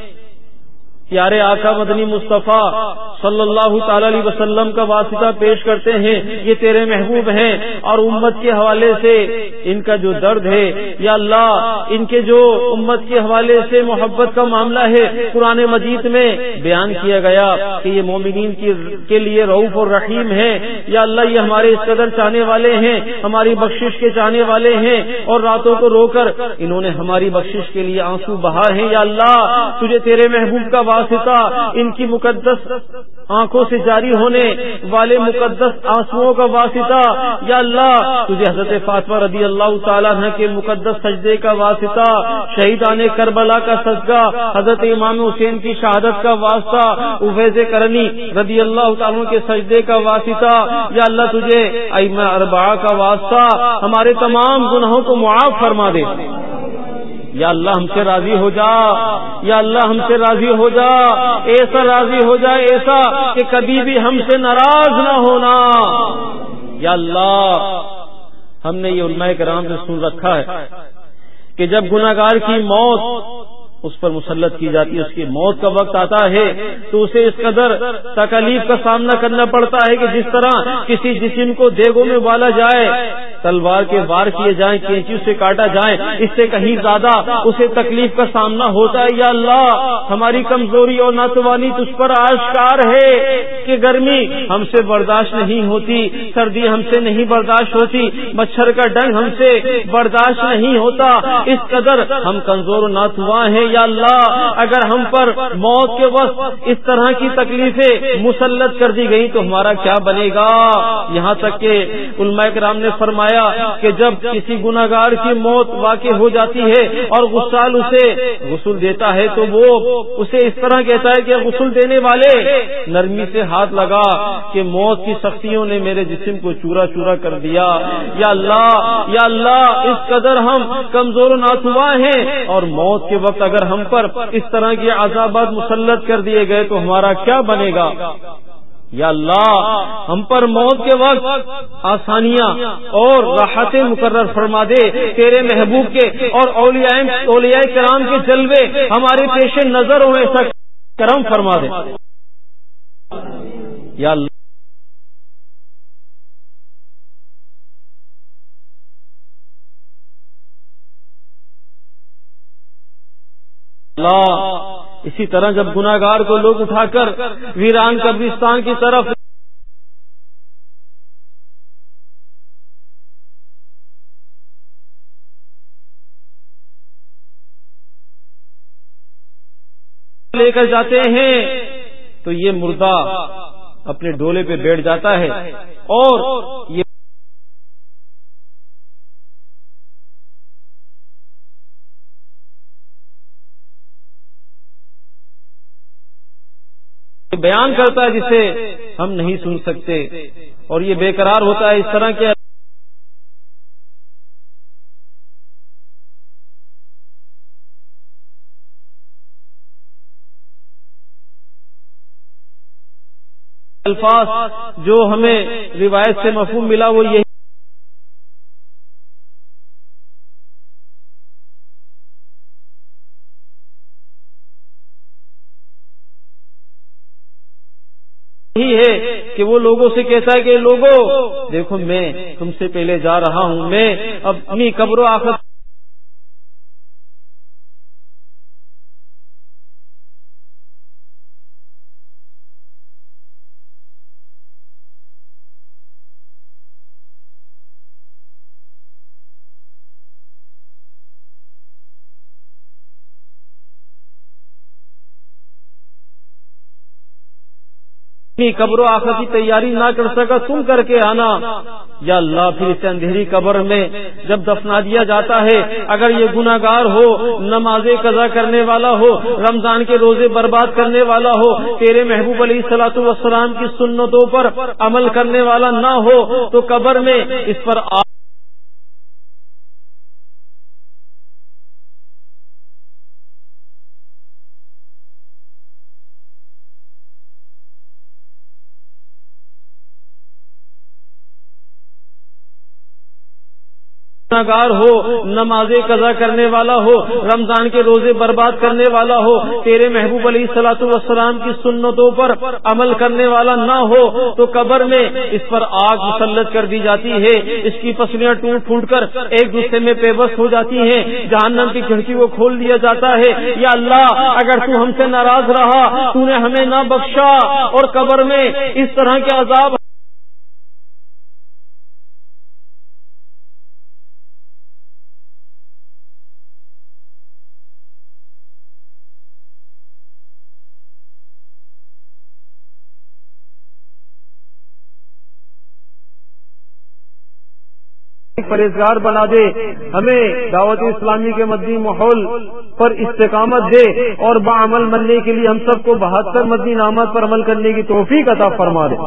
پیارے آقا مدنی مصطفیٰ صلی اللہ تعالی علیہ وسلم کا واسطہ پیش کرتے ہیں، یہ تیرے محبوب ہیں اور امت کے حوالے سے ان کا جو درد ہے، یا اللہ ان کے جو امت کے حوالے سے محبت کا معاملہ ہے قرآن مجید میں بیان کیا گیا کہ یہ مومنین کے لیے رؤوف اور رحیم ہے۔ یا اللہ یہ ہمارے اس قدر چاہنے والے ہیں، ہماری بخشش کے چاہنے والے ہیں، اور راتوں کو رو کر انہوں نے ہماری بخشش کے لیے آنسو بہائے ہیں۔ یا اللہ تجھے تیرے محبوب کا واسطہ ان کی مقدس آنکھوں سے جاری ہونے والے مقدس آنسوؤں کا واسطہ، یا اللہ تجھے حضرت فاطمہ رضی اللہ تعالیٰ عنہ کے مقدس سجدے کا واسطہ، شہیدان کربلا کا صدقہ، حضرت امام حسین کی شہادت کا واسطہ، اویس کرنی رضی اللہ تعالیٰ عنہ کے سجدے کا واسطہ، یا اللہ تجھے ائمہ اربعہ کا واسطہ ہمارے تمام گناہوں کو معاف فرما دے۔ یا اللہ ہم سے راضی ہو جا، یا اللہ ہم سے راضی ہو جا، ایسا راضی ہو جا ایسا کہ کبھی بھی ہم سے ناراض نہ ہونا۔ یا اللہ ہم نے یہ علماء کرام سے سن رکھا ہے کہ جب گناہگار کی موت اس پر مسلط کی جاتی ہے، اس کی موت کا وقت آتا ہے تو اسے اس قدر تکالیف کا سامنا کرنا پڑتا ہے کہ جس طرح کسی جسم کو دیگوں میں ابالا جائے، تلوار کے وار کیے جائیں، کینچی سے کاٹا جائے، اس سے کہیں زیادہ اسے تکلیف کا سامنا ہوتا ہے۔ یا اللہ ہماری کمزوری اور ناتوانی تجھ پر آشکار ہے کہ گرمی ہم سے برداشت نہیں ہوتی، سردی ہم سے نہیں برداشت ہوتی، مچھر کا ڈنگ ہم سے برداشت نہیں ہوتا، اس قدر ہم کمزور و ناتواں ہیں۔ یا اللہ اگر ہم پر موت کے وقت اس طرح کی تکلیفیں مسلط کر دی گئی تو ہمارا کیا بنے گا؟ یہاں تک کہ علماء کرام نے فرمایا کہ جب کسی گناہگار کی موت واقع ہو جاتی ہے اور غسال اسے غسل دیتا ہے تو وہ اسے اس طرح کہتا ہے کہ غسل دینے والے نرمی سے ہاتھ لگا کہ موت کی سختیوں نے میرے جسم کو چورا چورا کر دیا۔ یا اللہ یا اللہ اس قدر ہم کمزور و ناتواں ہیں، اور موت کے وقت اگر ہم پر اس طرح کے عذابات مسلط کر دیے گئے تو ہمارا کیا بنے گا؟ یا اللہ ہم پر موت کے وقت آسانیاں اور راحتیں مقرر فرما دے، تیرے محبوب کے اور اولیاء اولیاء کرام کے جلوے ہمارے پیش نظر ہوں، ایسا کرم فرما دے۔ یا اللہ اللہ اسی طرح جب گناہگار کو لوگ اٹھا کر ویران قبرستان کی طرف لے کر جاتے ہیں تو یہ مردہ اپنے ڈولے پہ بیٹھ جاتا ہے اور یہ بیان کرتا ہے جسے ہم نہیں سن سکتے، اور یہ بے قرار ہوتا ہے اس طرح کے الفاظ جو ہمیں روایت سے مفہوم ملا وہ یہی یہی ہے کہ وہ لوگوں سے کہتا ہے کہ لوگوں دیکھو میں تم سے پہلے جا رہا ہوں، میں اپنی قبر و آخرت قبر و آخرت کی تیاری نہ کر سکا تم کر کے آنا. یا اللہ پھر اسے اندھیری قبر میں جب دفنا دیا جاتا ہے اگر یہ گناہگار ہو, نمازیں قضا کرنے والا ہو, رمضان کے روزے برباد کرنے والا ہو, تیرے محبوب علیہ الصلوۃ والسلام کی سنتوں پر عمل کرنے والا نہ ہو تو قبر میں اس پر آ گناہگار ہو, نمازیں قضا کرنے والا ہو, رمضان کے روزے برباد کرنے والا ہو, تیرے محبوب علیہ الصلوۃ والسلام کی سنتوں پر عمل کرنے والا نہ ہو تو قبر میں اس پر آگ مسلط کر دی جاتی ہے. اس کی پسلیاں ٹوٹ پھوٹ کر ایک دوسرے میں پیوست ہو جاتی ہیں. جہنم کی کھڑکی کو کھول دیا جاتا ہے. یا اللہ اگر تو ہم سے ناراض رہا, تو نے ہمیں نہ بخشا اور قبر میں اس طرح کے عذاب پرہیزگار بنا دے, ہمیں دعوت اسلامی کے مدنی ماحول پر استقامت دے اور بعمل بننے کے لیے ہم سب کو بہتر مدنی انعامات پر عمل کرنے کی توفیق عطا فرما دے.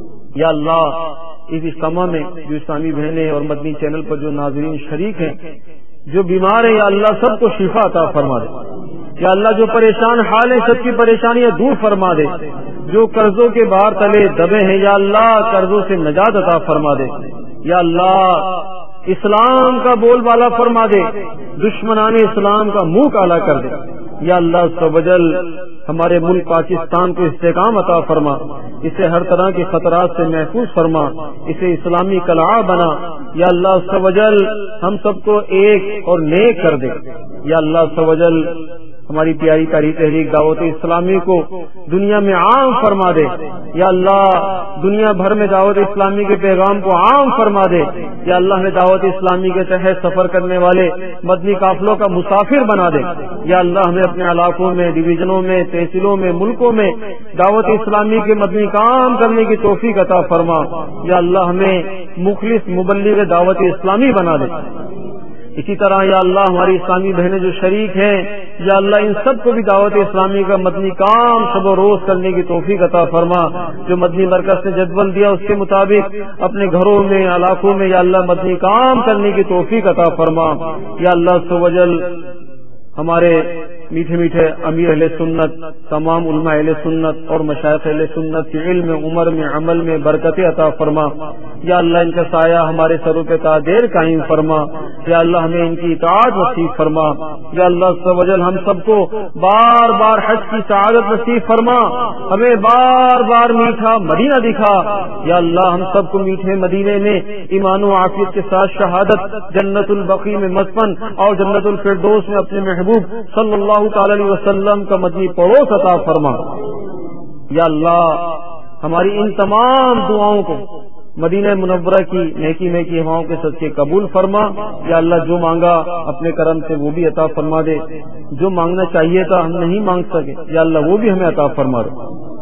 یا اللہ اس اجتماع میں جو اسلامی بہنیں اور مدنی چینل پر جو ناظرین شریک ہیں جو بیمار ہیں, یا اللہ سب کو شفا عطا فرما دے. یا اللہ جو پریشان حال ہیں سب کی پریشانیاں دور فرما دے. جو قرضوں کے بار تلے دبے ہیں یا اللہ قرضوں سے نجات عطا فرما دے. یا اللہ اسلام کا بول بالا فرما دے, دشمنان اسلام کا منہ کالا کر دے. یا اللہ سبحانہ ہمارے ملک پاکستان کو استحکام عطا فرما, اسے ہر طرح کے خطرات سے محفوظ فرما, اسے اسلامی قلعہ بنا. یا اللہ سبحانہ ہم سب کو ایک اور نیک کر دے. یا اللہ سبحانہ ہماری پیاری پیاری تحریک دعوت اسلامی کو دنیا میں عام فرما دے. یا اللہ دنیا بھر میں دعوت اسلامی کے پیغام کو عام فرما دے. یا اللہ ہمیں دعوت اسلامی کے تحت سفر کرنے والے مدنی قافلوں کا مسافر بنا دے. یا اللہ ہمیں اپنے علاقوں میں, ڈویژنوں میں, تحصیلوں میں, ملکوں میں دعوت اسلامی کے مدنی کام کرنے کی توفیق عطا فرما. یا اللہ ہمیں مخلص مبلغ دعوت اسلامی بنا دے. اسی طرح یا اللہ ہماری اسلامی بہنیں جو شریک ہیں, یا اللہ ان سب کو بھی دعوت اسلامی کا مدنی کام شب و روز کرنے کی توفیق عطا فرما. جو مدنی مرکز نے جدول دیا اس کے مطابق اپنے گھروں میں, علاقوں میں یا اللہ مدنی کام کرنے کی توفیق عطا فرما. یا اللہ سوجل ہمارے میٹھے میٹھے امیر اہل سنت, تمام علماء اہل سنت اور مشائخ اہل سنت کی علم, عمر میں, عمل میں برکت عطا فرما. یا اللہ ان کا سایہ ہمارے سروں پہ تا دیر قائم فرما. یا اللہ ہمیں ان کی اطاعت نصیب فرما. یا اللہ سوجل ہم سب کو بار بار حج کی سعادت نصیب فرما, ہمیں بار بار میٹھا مدینہ دکھا. یا اللہ ہم سب کو میٹھے مدینے میں ایمان و عافیت کے ساتھ شہادت, جنت البقیع میں مسکن اور جنت الفردوس میں اپنے محبوب صلی اللہ تعالی علیہ وسلم کا مدنی پڑوس عطا فرما. یا اللہ ہماری ان تمام دعاؤں کو مدینہ منورہ کی نیکی میں کی ہواؤں کے صدقے قبول فرما. یا اللہ جو مانگا اپنے کرم سے وہ بھی عطا فرما دے, جو مانگنا چاہیے تھا ہم نہیں مانگ سکے یا اللہ وہ بھی ہمیں عطا فرما دے.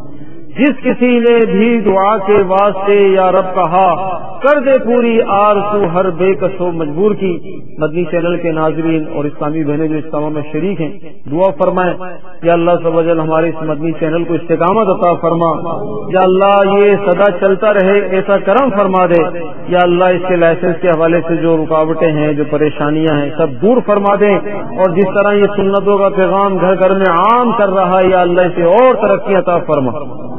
جس کسی نے بھی دعا کے واسطے یا رب کہا کر دے پوری آرزو ہر بے کسو مجبور کی. مدنی چینل کے ناظرین اور اسلامی بہنیں جو اجتماع میں شریک ہیں دعا فرمائیں. یا اللہ سب اجل ہمارے اس مدنی چینل کو استقامت عطا فرما. یا اللہ یہ سدا چلتا رہے ایسا کرم فرما دے. یا اللہ اس کے لائسنس کے حوالے سے جو رکاوٹیں ہیں, جو پریشانیاں ہیں سب دور فرما دیں, اور جس طرح یہ سنتوں کا پیغام گھر گھر میں عام کر رہا ہے یا اللہ اسے اور ترقی عطا فرما.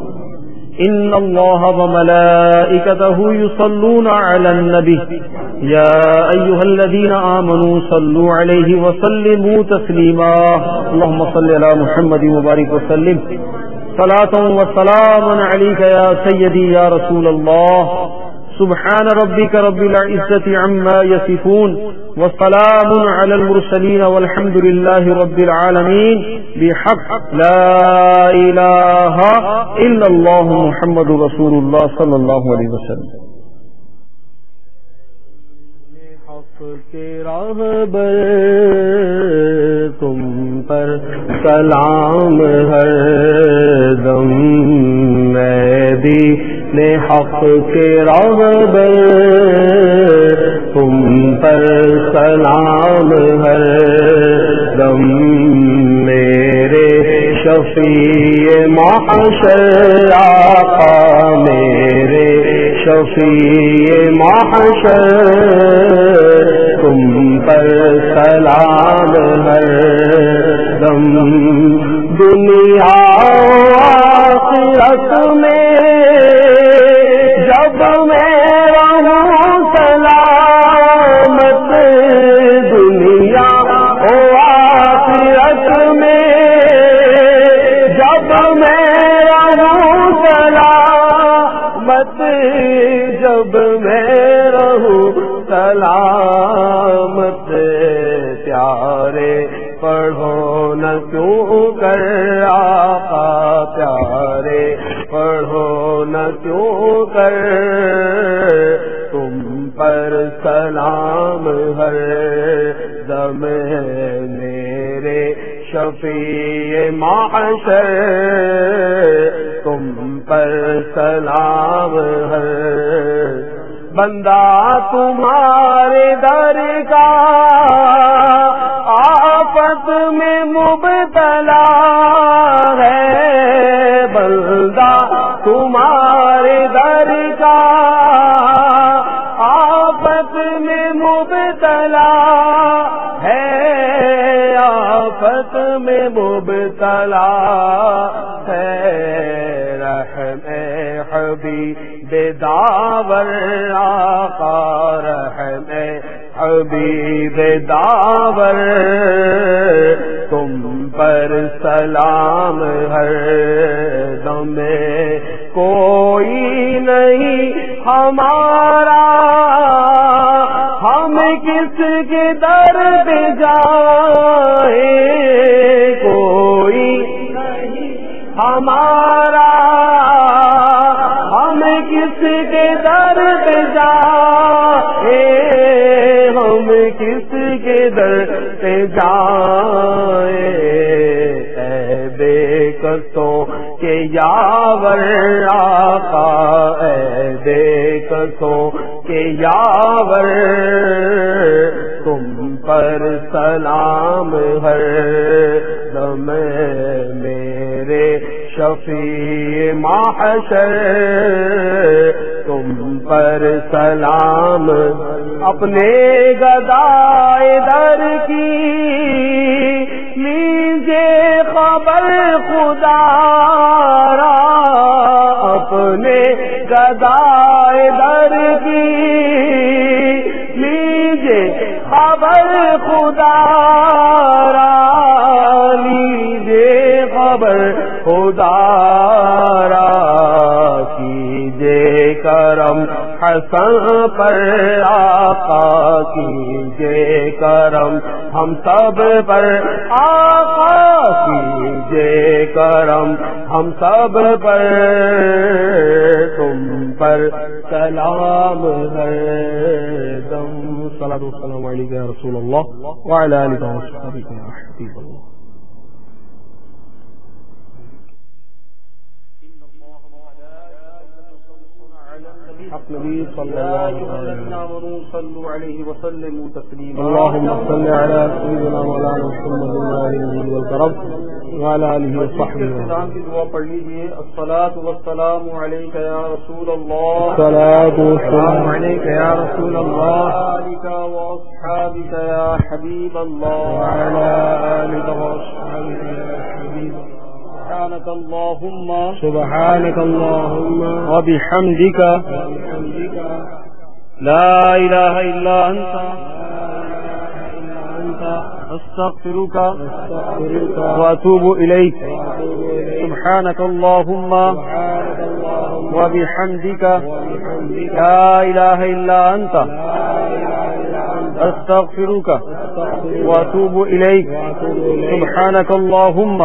ان اللہ وملائکتہ یصلون علی النبی یا ایھا الذین آمنوا صلوا علیہ وسلموا تسلیما. اللهم صل علی محمد وبارک وسلم صلاۃ وسلام علیک یا سیدی یا رسول اللہ. سبحان ربک رب العزة عما یصفون والسلام علی المرسلین والحمد للہ رب العالمین بحق لا الہ الا اللہ محمد رسول اللہ صلی اللہ علیہ وسلم. حق کے راہبر تم پر سلام ہر دم میں نے حق کے راہبر تم پر سلام ہر دم میرے شفیع محشر آقا میرے شفیع محشر تم پر سلام ہر دم دنیا آخرت میں جب میں رہوں سلامت دنیا او آخرت میں جب میں رہوں سلامت جب میں رہوں سلامت پیارے پڑھو نہ کیوں کر آقا پیارے پڑھو نہ کیوں کر تم پر سلام ہر دم میرے شفیع محشر تم پر سلام ہر بندہ تمہارے در کا آفت میں مبتلا ہے بندہ تمہارے در کا آفت میں مبتلا ہے آفت میں مبتلا ہے رحم حبیب داور آقا رحم حبیب داور تم پر سلام ہر دم کوئی نہیں ہمارا ہم کس کے در پہ جائیں کوئی نہیں ہمارا ہم کس کے در پہ جائیں ہم کس کے در پہ جائیں اے بے کسوں کے یاور آقا اے بے کسوں کے یاور تم پر سلام ہر دم میرے شفیع محشر تم پر سلام اپنے گدائے در کی لیجے خبر خدا را اپنے گدائے در کی لیجے خبر خدا را لیجے خبر خدا را کیجے کرم حسن پر آقا کیجے کرم ہم سب پر آقا کیجے کرم ہم سب پر تم پر سلام ہر دم صلاۃ والسلام علیک یا رسول اللہ وعلی آلک وصحبہ یا حبیب اللہ حق نبی صلی اللہ علیہ وسلم تسلیما اللهم صل على سيدنا مولانا محمد النبي والكرم وعلى اله وصحبه وسلم کی دعا پڑھ لیجیے الصلاۃ والسلام علیک یا رسول اللہ الصلاۃ والسلام علیک یا رسول اللہ آلک واصحابک یا حبیب اللہ وعلى آلک واصحابک یا حبیب اللہ سبحانك اللهم سبحانك اللهم وبحمدك لا إله إلا أنت أستغفرك وأتوب إليك سبحانك اللهم وبحمدك لا إله إلا أنت أستغفرك وأتوب إليك سبحانك اللهم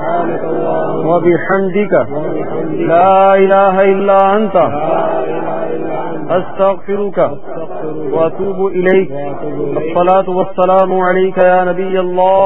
وبحمدك لا إله إلا أنت أستغفرك وأتوب إليك الصلاة والسلام عليك يا نبي الله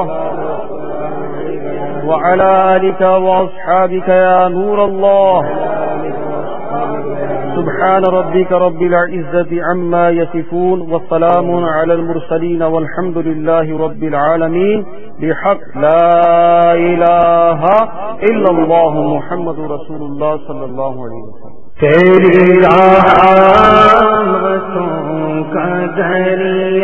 وعلى آلك وأصحابك يا نور الله سبحان ربك رب العزة عما يصفون والسلام على المرسلين والحمد لله رب العالمين بحق لا إله إلا الله محمد رسول الله صلى الله عليه وسلم. تیری رحمتوں کا دریا